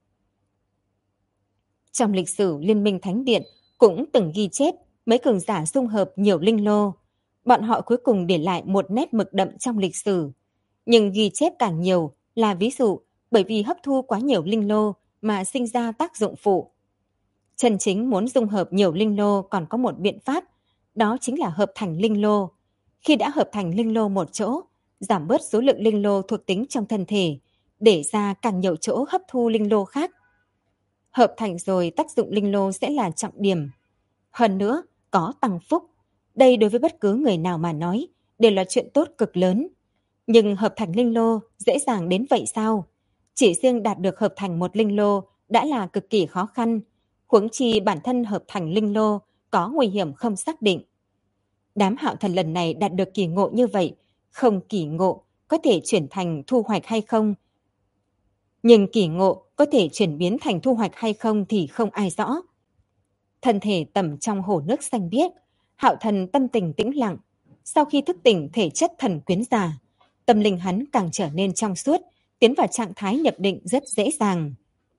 Trong lịch sử Liên minh Thánh Điện cũng từng ghi chép mấy cường giả dung hợp nhiều linh lô. Bọn họ cuối cùng để lại một nét mực đậm trong lịch sử. Nhưng ghi chép càng nhiều là ví dụ bởi vì hấp thu quá nhiều linh lô mà sinh ra tác dụng phụ. Chân chính muốn dung hợp nhiều linh lô còn có một biện pháp, đó chính là hợp thành linh lô. Khi đã hợp thành linh lô một chỗ, giảm bớt số lượng linh lô thuộc tính trong thân thể, để ra càng nhiều chỗ hấp thu linh lô khác. Hợp thành rồi tác dụng linh lô sẽ là trọng điểm. Hơn nữa, có tăng phúc. Đây đối với bất cứ người nào mà nói, đều là chuyện tốt cực lớn. Nhưng hợp thành linh lô dễ dàng đến vậy sao? Chỉ riêng đạt được hợp thành một linh lô đã là cực kỳ khó khăn. Huống chi bản thân hợp thành linh lô có nguy hiểm không xác định. Đám Hạo Thần lần này đạt được kỳ ngộ như vậy, không kỳ ngộ có thể chuyển thành thu hoạch hay không? Nhưng kỳ ngộ có thể chuyển biến thành thu hoạch hay không thì không ai rõ. Thân thể tẩm trong hồ nước xanh biếc, Hạo Thần tâm tình tĩnh lặng. Sau khi thức tỉnh thể chất thần quyến giả, tâm linh hắn càng trở nên trong suốt, tiến vào trạng thái nhập định rất dễ dàng.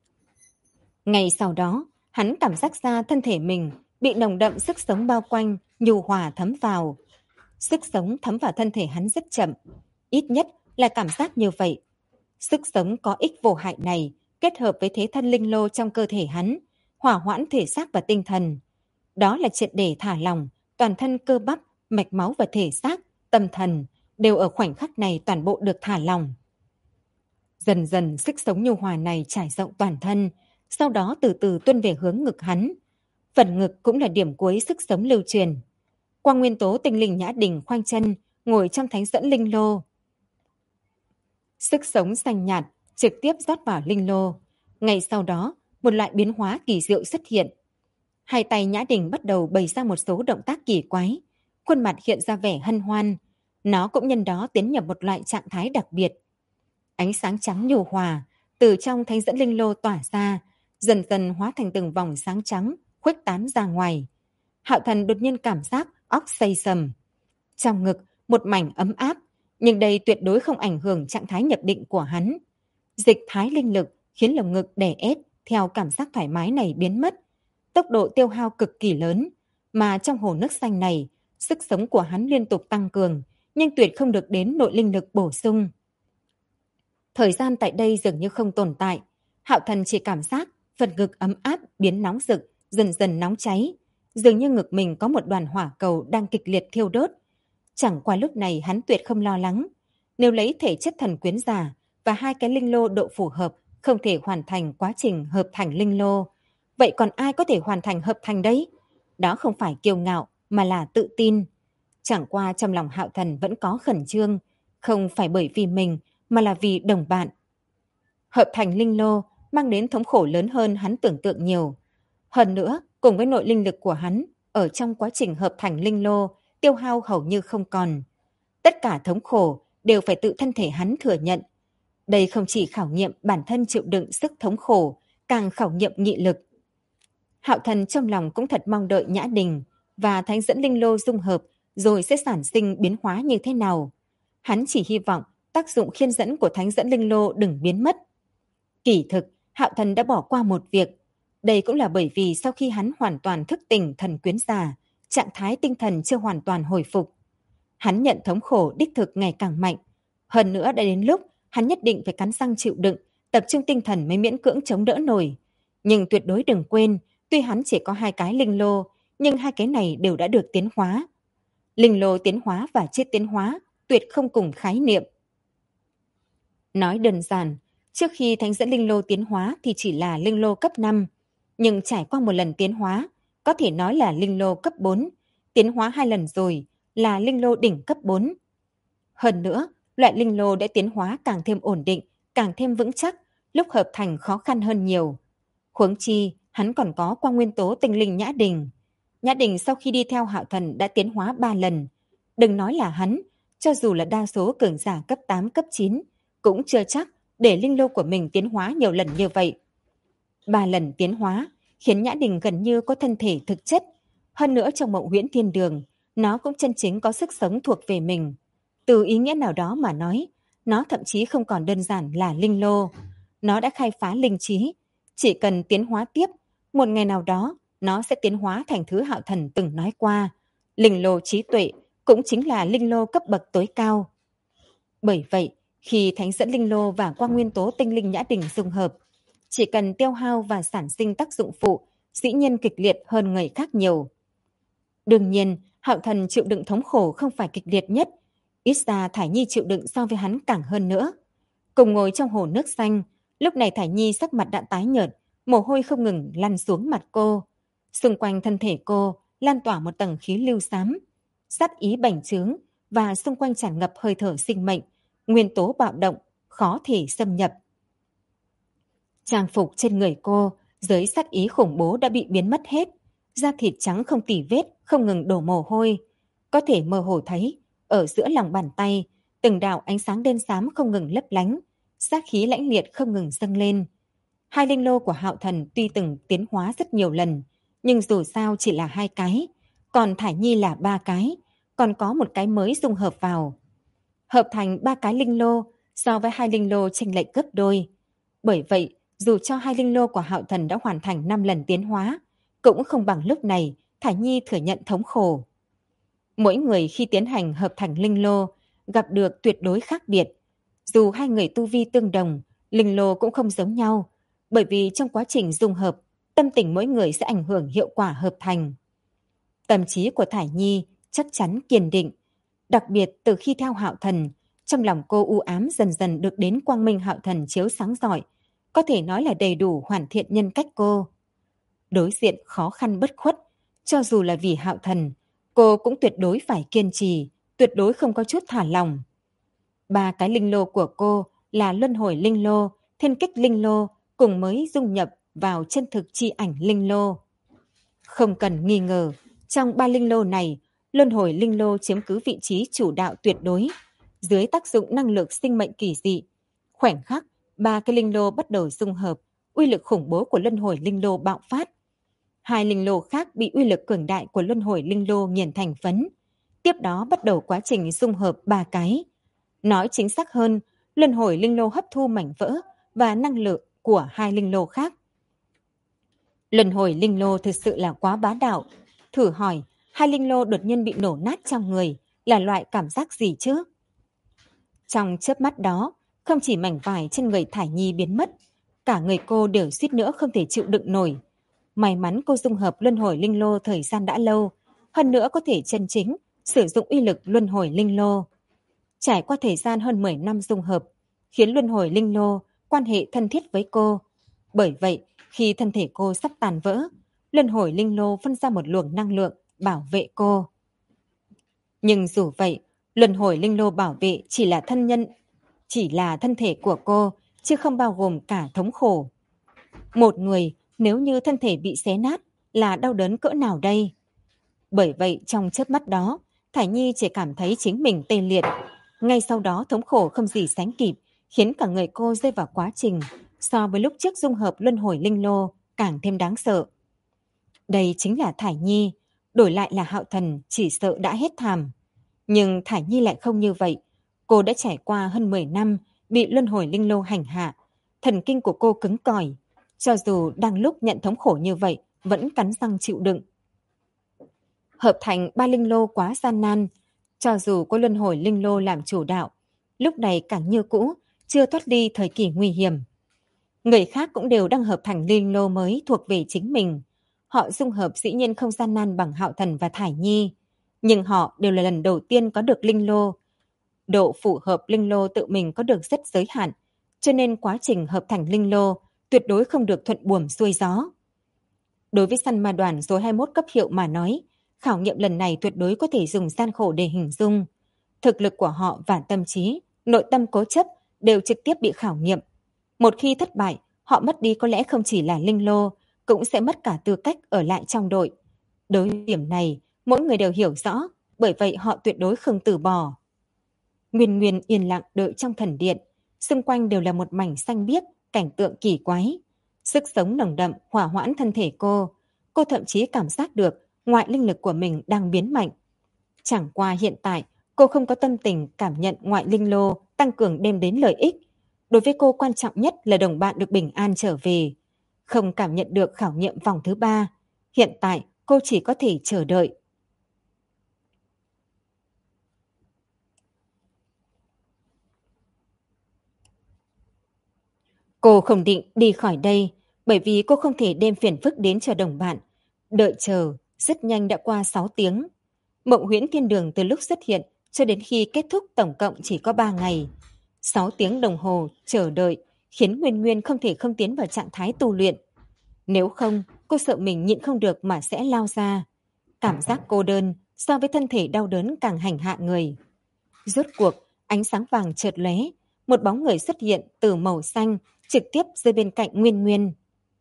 Ngay sau đó, hắn cảm giác ra thân thể mình bị nồng đậm sức sống bao quanh, nhu hòa thấm vào. Sức sống thấm vào thân thể hắn rất chậm, ít nhất là cảm giác như vậy. Sức sống có ích vô hại này kết hợp với thế thân linh lô trong cơ thể hắn, hỏa hoãn thể xác và tinh thần. Đó là triệt để thả lỏng, toàn thân cơ bắp, mạch máu và thể xác, tâm thần đều ở khoảnh khắc này toàn bộ được thả lỏng. Dần dần sức sống nhu hòa này trải rộng toàn thân, sau đó từ từ tuôn về hướng ngực hắn. Phần ngực cũng là điểm cuối sức sống lưu truyền. Quang nguyên tố tinh linh Nhã Đình khoanh chân, ngồi trong thánh dẫn linh lô. Sức sống xanh nhạt trực tiếp rót vào linh lô. Ngay sau đó, một loại biến hóa kỳ diệu xuất hiện. Hai tay Nhã Đình bắt đầu bày ra một số động tác kỳ quái, khuôn mặt hiện ra vẻ hân hoan. Nó cũng nhân đó tiến nhập một loại trạng thái đặc biệt. Ánh sáng trắng nhu hòa từ trong thánh dẫn linh lô tỏa ra, dần dần hóa thành từng vòng sáng trắng khuếch tán ra ngoài. Hạo Thần đột nhiên cảm giác óc xây sầm. Trong ngực một mảnh ấm áp, nhưng đây tuyệt đối không ảnh hưởng trạng thái nhập định của hắn. Dịch thái linh lực khiến lồng ngực đè ép theo cảm giác thoải mái này biến mất. Tốc độ tiêu hao cực kỳ lớn, mà trong hồ nước xanh này, sức sống của hắn liên tục tăng cường, nhưng tuyệt không được đến nội linh lực bổ sung. Thời gian tại đây dường như không tồn tại. Hạo Thần chỉ cảm giác phần ngực ấm áp biến nóng rực, dần dần nóng cháy. Dường như ngực mình có một đoàn hỏa cầu đang kịch liệt thiêu đốt. Chẳng qua lúc này hắn tuyệt không lo lắng. Nếu lấy thể chất thần quyến giả và hai cái linh lô độ phù hợp không thể hoàn thành quá trình hợp thành linh lô, vậy còn ai có thể hoàn thành hợp thành đấy? Đó không phải kiêu ngạo mà là tự tin. Chẳng qua trong lòng Hạo Thần vẫn có khẩn trương, không phải bởi vì mình mà là vì đồng bạn. Hợp thành linh lô mang đến thống khổ lớn hơn hắn tưởng tượng nhiều. Hơn nữa, cùng với nội linh lực của hắn, ở trong quá trình hợp thành linh lô, tiêu hao hầu như không còn. Tất cả thống khổ đều phải tự thân thể hắn thừa nhận. Đây không chỉ khảo nghiệm bản thân chịu đựng sức thống khổ, càng khảo nghiệm nghị lực. Hạo Thần trong lòng cũng thật mong đợi Nhã Đình và thánh dẫn linh lô dung hợp rồi sẽ sản sinh biến hóa như thế nào. Hắn chỉ hy vọng tác dụng khiên dẫn của thánh dẫn linh lô đừng biến mất. Kỳ thực, Hạo Thần đã bỏ qua một việc. Đây cũng là bởi vì sau khi hắn hoàn toàn thức tỉnh thần quyến giả, trạng thái tinh thần chưa hoàn toàn hồi phục. Hắn nhận thống khổ đích thực ngày càng mạnh. Hơn nữa đã đến lúc hắn nhất định phải cắn răng chịu đựng, tập trung tinh thần mới miễn cưỡng chống đỡ nổi. Nhưng tuyệt đối đừng quên, tuy hắn chỉ có 2 cái linh lô, nhưng 2 cái này đều đã được tiến hóa. Linh lô tiến hóa và chiết tiến hóa tuyệt không cùng khái niệm. Nói đơn giản, trước khi thánh dẫn linh lô tiến hóa thì chỉ là linh lô cấp 5, nhưng trải qua một lần tiến hóa, có thể nói là linh lô cấp 4, tiến hóa 2 lần rồi là linh lô đỉnh cấp 4. Hơn nữa, loại linh lô đã tiến hóa càng thêm ổn định, càng thêm vững chắc, lúc hợp thành khó khăn hơn nhiều. Huống chi, hắn còn có quang nguyên tố tinh linh Nhã Đình. Nhã Đình sau khi đi theo Hạo Thần đã tiến hóa 3 lần. Đừng nói là hắn, cho dù là đa số cường giả cấp 8, cấp 9, cũng chưa chắc để linh lô của mình tiến hóa nhiều lần như vậy. 3 lần tiến hóa khiến Nhã Đình gần như có thân thể thực chất. Hơn nữa trong Mộng Huyễn Thiên Đường, nó cũng chân chính có sức sống thuộc về mình. Từ ý nghĩa nào đó mà nói, nó thậm chí không còn đơn giản là linh lô. Nó đã khai phá linh trí. Chỉ cần tiến hóa tiếp, một ngày nào đó, nó sẽ tiến hóa thành thứ Hạo Thần từng nói qua. Linh lô trí tuệ cũng chính là linh lô cấp bậc tối cao. Bởi vậy, Khi thánh dẫn linh lô và quang nguyên tố tinh linh nhã đỉnh dung hợp, chỉ cần tiêu hao và sản sinh tác dụng phụ, dĩ nhiên kịch liệt hơn người khác nhiều. Đương nhiên, Hạo Thần chịu đựng thống khổ không phải kịch liệt nhất, ít ra Thải Nhi chịu đựng so với hắn càng hơn nữa. Cùng ngồi trong hồ nước xanh, lúc này Thải Nhi sắc mặt đã tái nhợt, mồ hôi không ngừng lăn xuống mặt cô. Xung quanh thân thể cô lan tỏa một tầng khí lưu xám, sát ý bành trướng và xung quanh tràn ngập hơi thở sinh mệnh, nguyên tố bạo động, khó thể xâm nhập. Trang phục trên người cô dưới sát ý khủng bố đã bị biến mất hết, da thịt trắng không tì vết, không ngừng đổ mồ hôi. Có thể mơ hồ thấy, ở giữa lòng bàn tay, từng đạo ánh sáng đen xám không ngừng lấp lánh, sát khí lãnh liệt không ngừng dâng lên. Hai linh lô của Hạo Thần tuy từng tiến hóa rất nhiều lần, nhưng dù sao chỉ là 2 cái, còn Thải Nhi là 3 cái, còn có một cái mới dung hợp vào. Hợp thành 3 cái linh lô so với 2 linh lô chênh lệch gấp đôi. Bởi vậy, dù cho 2 linh lô của Hạo Thần đã hoàn thành 5 lần tiến hóa, cũng không bằng lúc này Thải Nhi thừa nhận thống khổ. Mỗi người khi tiến hành hợp thành linh lô gặp được tuyệt đối khác biệt. Dù hai người tu vi tương đồng, linh lô cũng không giống nhau, bởi vì trong quá trình dung hợp, tâm tình mỗi người sẽ ảnh hưởng hiệu quả hợp thành. Tâm trí của Thải Nhi chắc chắn kiên định, đặc biệt từ khi theo Hạo Thần, trong lòng cô u ám dần dần được đến quang minh Hạo Thần chiếu sáng rọi, có thể nói là đầy đủ hoàn thiện nhân cách cô. Đối diện khó khăn bất khuất, cho dù là vì Hạo Thần, cô cũng tuyệt đối phải kiên trì, tuyệt đối không có chút thả lỏng. 3 cái linh lô của cô là luân hồi linh lô, thiên kích linh lô cùng mới dung nhập vào chân thực chi ảnh linh lô. Không cần nghi ngờ, trong 3 linh lô này, luân hồi linh lô chiếm cứ vị trí chủ đạo tuyệt đối. Dưới tác dụng năng lực sinh mệnh kỳ dị, khoảnh khắc 3 cái linh lô bắt đầu dung hợp, uy lực khủng bố của luân hồi linh lô bạo phát. 2 linh lô khác bị uy lực cường đại của luân hồi linh lô nghiền thành phấn. Tiếp đó bắt đầu quá trình dung hợp 3 cái. Nói chính xác hơn, luân hồi linh lô hấp thu mảnh vỡ và năng lượng của 2 linh lô khác. Luân hồi linh lô thực sự là quá bá đạo. Thử hỏi, 2 linh lô đột nhiên bị nổ nát trong người là loại cảm giác gì chứ? Trong chớp mắt đó, không chỉ mảnh vải trên người Thải Nhi biến mất, cả người cô đều suýt nữa không thể chịu đựng nổi. May mắn cô dung hợp luân hồi linh lô thời gian đã lâu, hơn nữa có thể chân chính sử dụng uy lực luân hồi linh lô. Trải qua thời gian hơn 10 năm dung hợp, khiến luân hồi linh lô quan hệ thân thiết với cô. Bởi vậy, khi thân thể cô sắp tàn vỡ, luân hồi linh lô phân ra một luồng năng lượng bảo vệ cô. Nhưng dù vậy, luân hồi linh lô bảo vệ chỉ là thân thể của cô, chứ không bao gồm cả thống khổ. Một người nếu như thân thể bị xé nát là đau đớn cỡ nào đây? Bởi vậy trong chớp mắt đó, Thải Nhi chỉ cảm thấy chính mình tê liệt. Ngay sau đó thống khổ không gì sánh kịp, khiến cả người cô rơi vào quá trình so với lúc trước dung hợp luân hồi linh lô càng thêm đáng sợ. Đây chính là Thải Nhi, đổi lại là Hạo Thần chỉ sợ đã hết thảm. Nhưng Thải Nhi lại không như vậy. Cô đã trải qua hơn 10 năm bị luân hồi linh lô hành hạ. Thần kinh của cô cứng cỏi. Cho dù đang lúc nhận thống khổ như vậy, vẫn cắn răng chịu đựng. Hợp thành 3 linh lô quá gian nan. Cho dù có luân hồi linh lô làm chủ đạo, lúc này càng như cũ, chưa thoát đi thời kỳ nguy hiểm. Người khác cũng đều đang hợp thành linh lô mới thuộc về chính mình. Họ dung hợp dĩ nhiên không gian nan bằng Hạo Thần và Thải Nhi. Nhưng họ đều là lần đầu tiên có được linh lô. Độ phù hợp linh lô tự mình có được rất giới hạn, cho nên quá trình hợp thành linh lô tuyệt đối không được thuận buồm xuôi gió. Đối với săn ma đoàn số 21 cấp hiệu mà nói, khảo nghiệm lần này tuyệt đối có thể dùng gian khổ để hình dung. Thực lực của họ và tâm trí, nội tâm cố chấp đều trực tiếp bị khảo nghiệm. Một khi thất bại, họ mất đi có lẽ không chỉ là linh lô, cũng sẽ mất cả tư cách ở lại trong đội. Đối với điểm này, mỗi người đều hiểu rõ, bởi vậy họ tuyệt đối không từ bỏ. Nguyên Nguyên yên lặng đợi trong thần điện, xung quanh đều là một mảnh xanh biếc, cảnh tượng kỳ quái. Sức sống nồng đậm hỏa hoãn thân thể cô thậm chí cảm giác được ngoại linh lực của mình đang biến mạnh. Chẳng qua hiện tại, cô không có tâm tình cảm nhận ngoại linh lô tăng cường đem đến lợi ích. Đối với cô quan trọng nhất là đồng bạn được bình an trở về. Không cảm nhận được khảo nghiệm vòng thứ 3. Hiện tại, cô chỉ có thể chờ đợi. Cô không định đi khỏi đây, bởi vì cô không thể đem phiền phức đến cho đồng bạn. Đợi chờ, rất nhanh đã qua 6 tiếng. Mộng huyễn thiên đường từ lúc xuất hiện cho đến khi kết thúc tổng cộng chỉ có 3 ngày. 6 tiếng đồng hồ chờ đợi khiến Nguyên Nguyên không thể không tiến vào trạng thái tu luyện. Nếu không, cô sợ mình nhịn không được mà sẽ lao ra. Cảm giác cô đơn so với thân thể đau đớn càng hành hạ người. Rốt cuộc, ánh sáng vàng chợt lóe, một bóng người xuất hiện từ màu xanh trực tiếp rơi bên cạnh Nguyên Nguyên.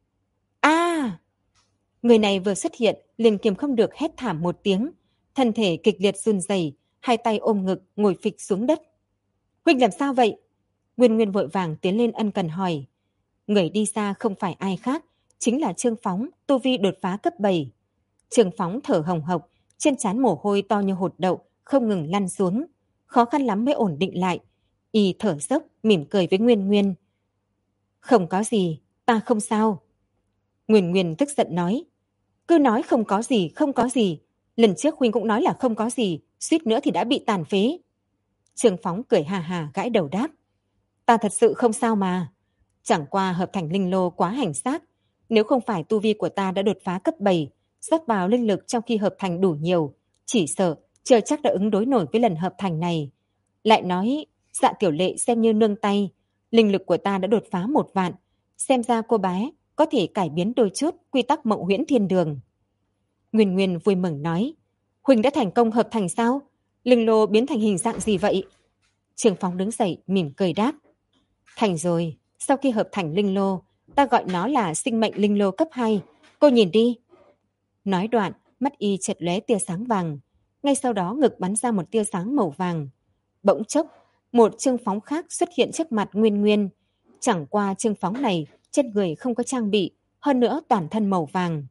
A! Người này vừa xuất hiện liền kiềm không được hét thảm một tiếng, thân thể kịch liệt run rẩy, hai tay ôm ngực ngồi phịch xuống đất. Huynh làm sao vậy? Nguyên Nguyên vội vàng tiến lên ân cần hỏi. Người đi xa không phải ai khác, chính là Trương Phóng, tu vi đột phá cấp 7. Trương Phóng thở hồng hộc, trên trán mồ hôi to như hột đậu, không ngừng lăn xuống. Khó khăn lắm mới ổn định lại. Y thở dốc, mỉm cười với Nguyên Nguyên. Không có gì, ta không sao. Nguyên Nguyên tức giận nói. Cứ nói không có gì, không có gì. Lần trước Huynh cũng nói là không có gì, suýt nữa thì đã bị tàn phế. Trương Phóng cười hà hà gãi đầu đáp. Ta thật sự không sao mà. Chẳng qua hợp thành linh lô quá hành xác. Nếu không phải tu vi của ta đã đột phá cấp 7, rót vào linh lực trong khi hợp thành đủ nhiều, chỉ sợ chưa chắc đã ứng đối nổi với lần hợp thành này. Lại nói, Dạ Tiểu Lệ xem như nương tay, linh lực của ta đã đột phá 1 vạn, xem ra cô bé có thể cải biến đôi chút quy tắc mộng huyễn thiên đường. Nguyên Nguyên vui mừng nói, Huỳnh đã thành công hợp thành sao? Linh lô biến thành hình dạng gì vậy? Trường Phong đứng dậy mỉm cười đáp. Thành rồi, sau khi hợp thành linh lô, ta gọi nó là sinh mệnh linh lô cấp 2. Cô nhìn đi. Nói đoạn, mắt y chợt lóe tia sáng vàng. Ngay sau đó ngực bắn ra một tia sáng màu vàng. Bỗng chốc, một Trương Phóng khác xuất hiện trước mặt Nguyên Nguyên. Chẳng qua Trương Phóng này, trên người không có trang bị, hơn nữa toàn thân màu vàng.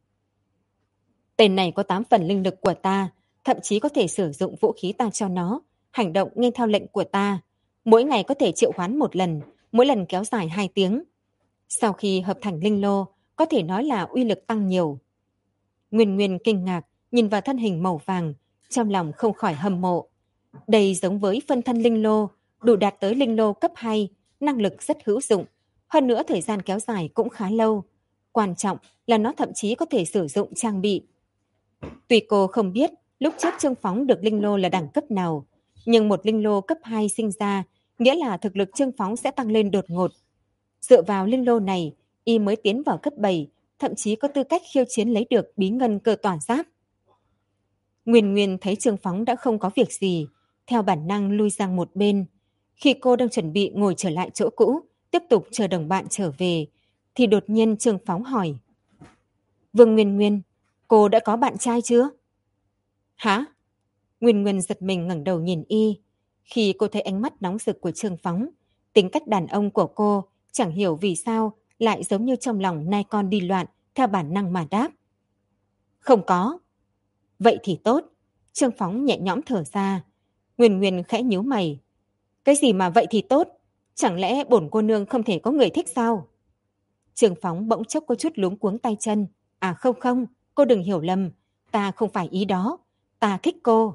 Tên này có 8 phần linh lực của ta, thậm chí có thể sử dụng vũ khí ta cho nó, hành động nghe theo lệnh của ta. Mỗi ngày có thể triệu hoán 1 lần, mỗi lần kéo dài 2 tiếng. Sau khi hợp thành linh lô, có thể nói là uy lực tăng nhiều. Nguyên Nguyên kinh ngạc, nhìn vào thân hình màu vàng, trong lòng không khỏi hâm mộ. Đây giống với phân thân linh lô, đủ đạt tới linh lô cấp 2, năng lực rất hữu dụng. Hơn nữa thời gian kéo dài cũng khá lâu. Quan trọng là nó thậm chí có thể sử dụng trang bị. Tuy cô không biết lúc trước Trương Phóng được linh lô là đẳng cấp nào, nhưng một linh lô cấp 2 sinh ra, nghĩa là thực lực Trương Phóng sẽ tăng lên đột ngột. Dựa vào linh lô này, y mới tiến vào cấp 7, thậm chí có tư cách khiêu chiến lấy được bí ngân cơ tỏa giáp. Nguyên Nguyên thấy Trương Phóng đã không có việc gì, theo bản năng lui sang một bên. Khi cô đang chuẩn bị ngồi trở lại chỗ cũ, tiếp tục chờ đồng bạn trở về, thì đột nhiên Trương Phóng hỏi. Vương Nguyên Nguyên, cô đã có bạn trai chưa? Hả? Nguyên Nguyên giật mình ngẩng đầu nhìn y. Khi cô thấy ánh mắt nóng rực của Trương Phóng, tính cách đàn ông của cô chẳng hiểu vì sao lại giống như trong lòng nai con đi loạn, theo bản năng mà đáp. Không có. Vậy thì tốt. Trương Phóng nhẹ nhõm thở ra. Nguyên Nguyên khẽ nhíu mày. Cái gì mà vậy thì tốt? Chẳng lẽ bổn cô nương không thể có người thích sao? Trương Phóng bỗng chốc có chút luống cuống tay chân. À không không, cô đừng hiểu lầm. Ta không phải ý đó. Ta thích cô.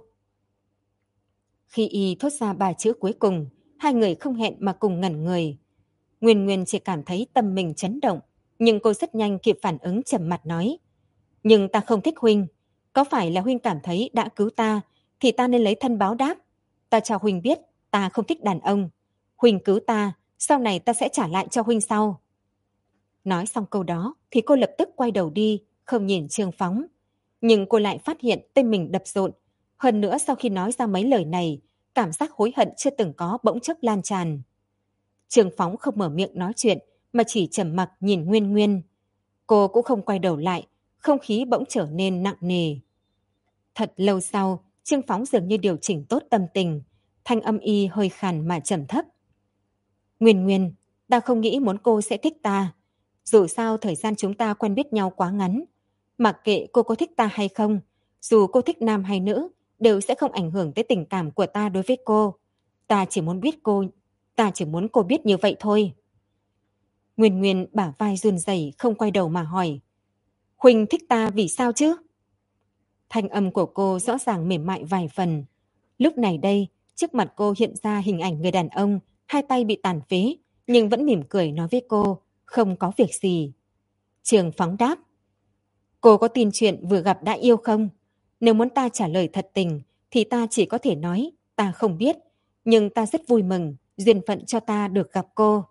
Khi y thốt ra 3 chữ cuối cùng, hai người không hẹn mà cùng ngẩn người. Nguyên Nguyên chỉ cảm thấy tâm mình chấn động, nhưng cô rất nhanh kịp phản ứng trầm mặt nói. Nhưng ta không thích Huynh. Có phải là Huynh cảm thấy đã cứu ta, thì ta nên lấy thân báo đáp. Ta cho Huynh biết, ta không thích đàn ông. Huynh cứu ta, sau này ta sẽ trả lại cho Huynh sau. Nói xong câu đó, thì cô lập tức quay đầu đi, không nhìn Trương Phóng. Nhưng cô lại phát hiện tên mình đập rộn. Hơn nữa sau khi nói ra mấy lời này, cảm giác hối hận chưa từng có bỗng chốc lan tràn. Trương Phóng không mở miệng nói chuyện, mà chỉ trầm mặc nhìn Nguyên Nguyên. Cô cũng không quay đầu lại, không khí bỗng trở nên nặng nề. Thật lâu sau, Trương Phóng dường như điều chỉnh tốt tâm tình, thanh âm y hơi khàn mà trầm thấp. Nguyên Nguyên, ta không nghĩ muốn cô sẽ thích ta. Dù sao thời gian chúng ta quen biết nhau quá ngắn. Mặc kệ cô có thích ta hay không, dù cô thích nam hay nữ, đều sẽ không ảnh hưởng tới tình cảm của ta đối với cô. Ta chỉ muốn cô biết như vậy thôi. Nguyên Nguyên bả vai run rẩy không quay đầu mà hỏi. Huynh thích ta vì sao chứ? Thanh âm của cô rõ ràng mềm mại vài phần. Lúc này đây, trước mặt cô hiện ra hình ảnh người đàn ông, hai tay bị tàn phế, nhưng vẫn mỉm cười nói với cô, không có việc gì. Trường Phóng đáp, cô có tin chuyện vừa gặp đã yêu không? Nếu muốn ta trả lời thật tình, thì ta chỉ có thể nói, ta không biết, nhưng ta rất vui mừng, duyên phận cho ta được gặp cô.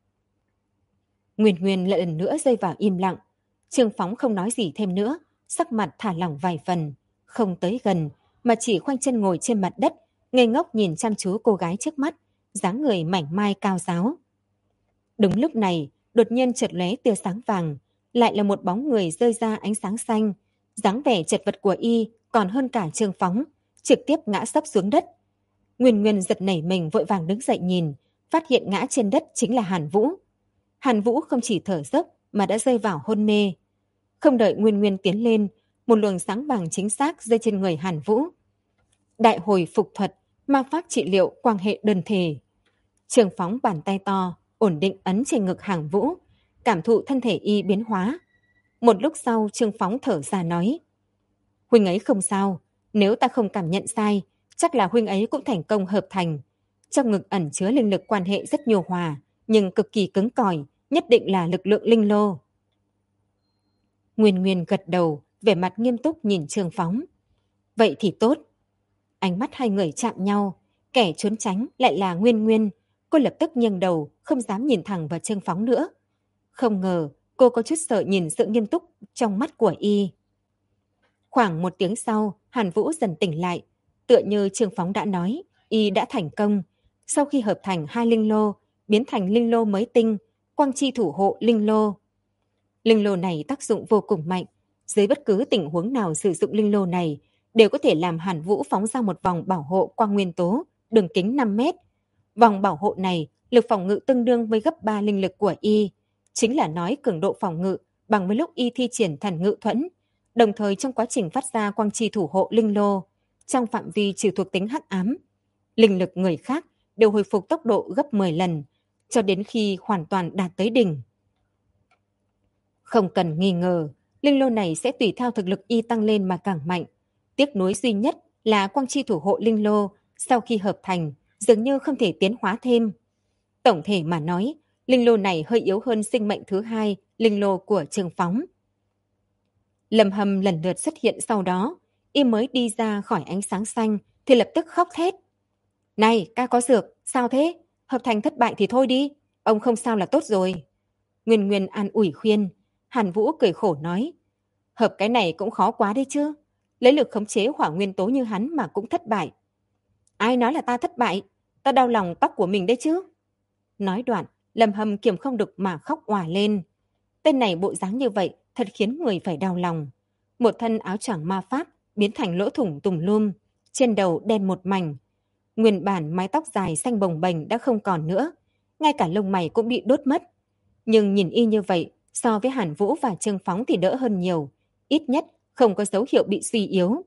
Nguyên Nguyên lại lần nữa rơi vào im lặng. Trương Phóng không nói gì thêm nữa, sắc mặt thả lỏng vài phần, không tới gần, mà chỉ khoanh chân ngồi trên mặt đất, ngây ngốc nhìn chăm chú cô gái trước mắt, dáng người mảnh mai cao ráo. Đúng lúc này, đột nhiên chợt lóe tia sáng vàng, lại là một bóng người rơi ra ánh sáng xanh, dáng vẻ chật vật của y còn hơn cả Trương Phóng, trực tiếp ngã sấp xuống đất. Nguyên Nguyên giật nảy mình vội vàng đứng dậy nhìn, phát hiện ngã trên đất chính là Hàn Vũ. Hàn Vũ không chỉ thở dốc mà đã rơi vào hôn mê. Không đợi Nguyên Nguyên tiến lên, một luồng sáng vàng chính xác rơi trên người Hàn Vũ. Đại hồi phục thuật, ma pháp trị liệu quan hệ đơn thể. Trường Phóng bàn tay to, ổn định ấn trên ngực Hàn Vũ, cảm thụ thân thể y biến hóa. Một lúc sau Trương Phóng thở ra nói, huynh ấy không sao, nếu ta không cảm nhận sai, chắc là huynh ấy cũng thành công hợp thành. Trong ngực ẩn chứa linh lực quan hệ rất nhu hòa, nhưng cực kỳ cứng cỏi, nhất định là lực lượng linh lô. Nguyên Nguyên gật đầu, vẻ mặt nghiêm túc nhìn Trương Phóng. Vậy thì tốt. Ánh mắt hai người chạm nhau, kẻ trốn tránh lại là Nguyên Nguyên. Cô lập tức nghiêng đầu, không dám nhìn thẳng vào Trương Phóng nữa. Không ngờ, cô có chút sợ nhìn sự nghiêm túc trong mắt của y. Khoảng một tiếng sau, Hàn Vũ dần tỉnh lại. Tựa như Trương Phóng đã nói, y đã thành công. Sau khi hợp thành hai linh lô, biến thành linh lô mới tinh, quang chi thủ hộ linh lô. Linh lô này tác dụng vô cùng mạnh. Dưới bất cứ tình huống nào sử dụng linh lô này, đều có thể làm Hàn Vũ phóng ra một vòng bảo hộ quang nguyên tố, đường kính 5 mét. Vòng bảo hộ này, lực phòng ngự tương đương với gấp 3 linh lực của y. Chính là nói cường độ phòng ngự bằng với lúc y thi triển thần ngự thuẫn. Đồng thời trong quá trình phát ra quang chi thủ hộ linh lô, trong phạm vi trừ thuộc tính hắc ám, linh lực người khác đều hồi phục tốc độ gấp 10 lần, cho đến khi hoàn toàn đạt tới đỉnh. Không cần nghi ngờ, linh lô này sẽ tùy theo thực lực y tăng lên mà càng mạnh. Tiếc nuối duy nhất là quang chi thủ hộ linh lô sau khi hợp thành dường như không thể tiến hóa thêm. Tổng thể mà nói, linh lô này hơi yếu hơn sinh mệnh thứ hai, linh lô của Trương Phóng. Lâm Hâm lần lượt xuất hiện sau đó, y mới đi ra khỏi ánh sáng xanh thì lập tức khóc thét. Này, ca có dược, sao thế? Hợp thành thất bại thì thôi đi, ông không sao là tốt rồi. Nguyên Nguyên an ủi khuyên. Hàn Vũ cười khổ nói, hợp cái này cũng khó quá đấy chứ. Lấy lực khống chế hỏa nguyên tố như hắn mà cũng thất bại. Ai nói là ta thất bại? Ta đau lòng tóc của mình đấy chứ. Nói đoạn, Lâm Hâm kiềm không được mà khóc òa lên. Tên này bộ dáng như vậy thật khiến người phải đau lòng. Một thân áo choàng ma pháp biến thành lỗ thủng tùm lum, trên đầu đen một mảnh. Nguyên bản mái tóc dài xanh bồng bềnh đã không còn nữa, ngay cả lông mày cũng bị đốt mất. Nhưng nhìn y như vậy, so với Hàn Vũ và Trương Phóng thì đỡ hơn nhiều, ít nhất không có dấu hiệu bị suy yếu.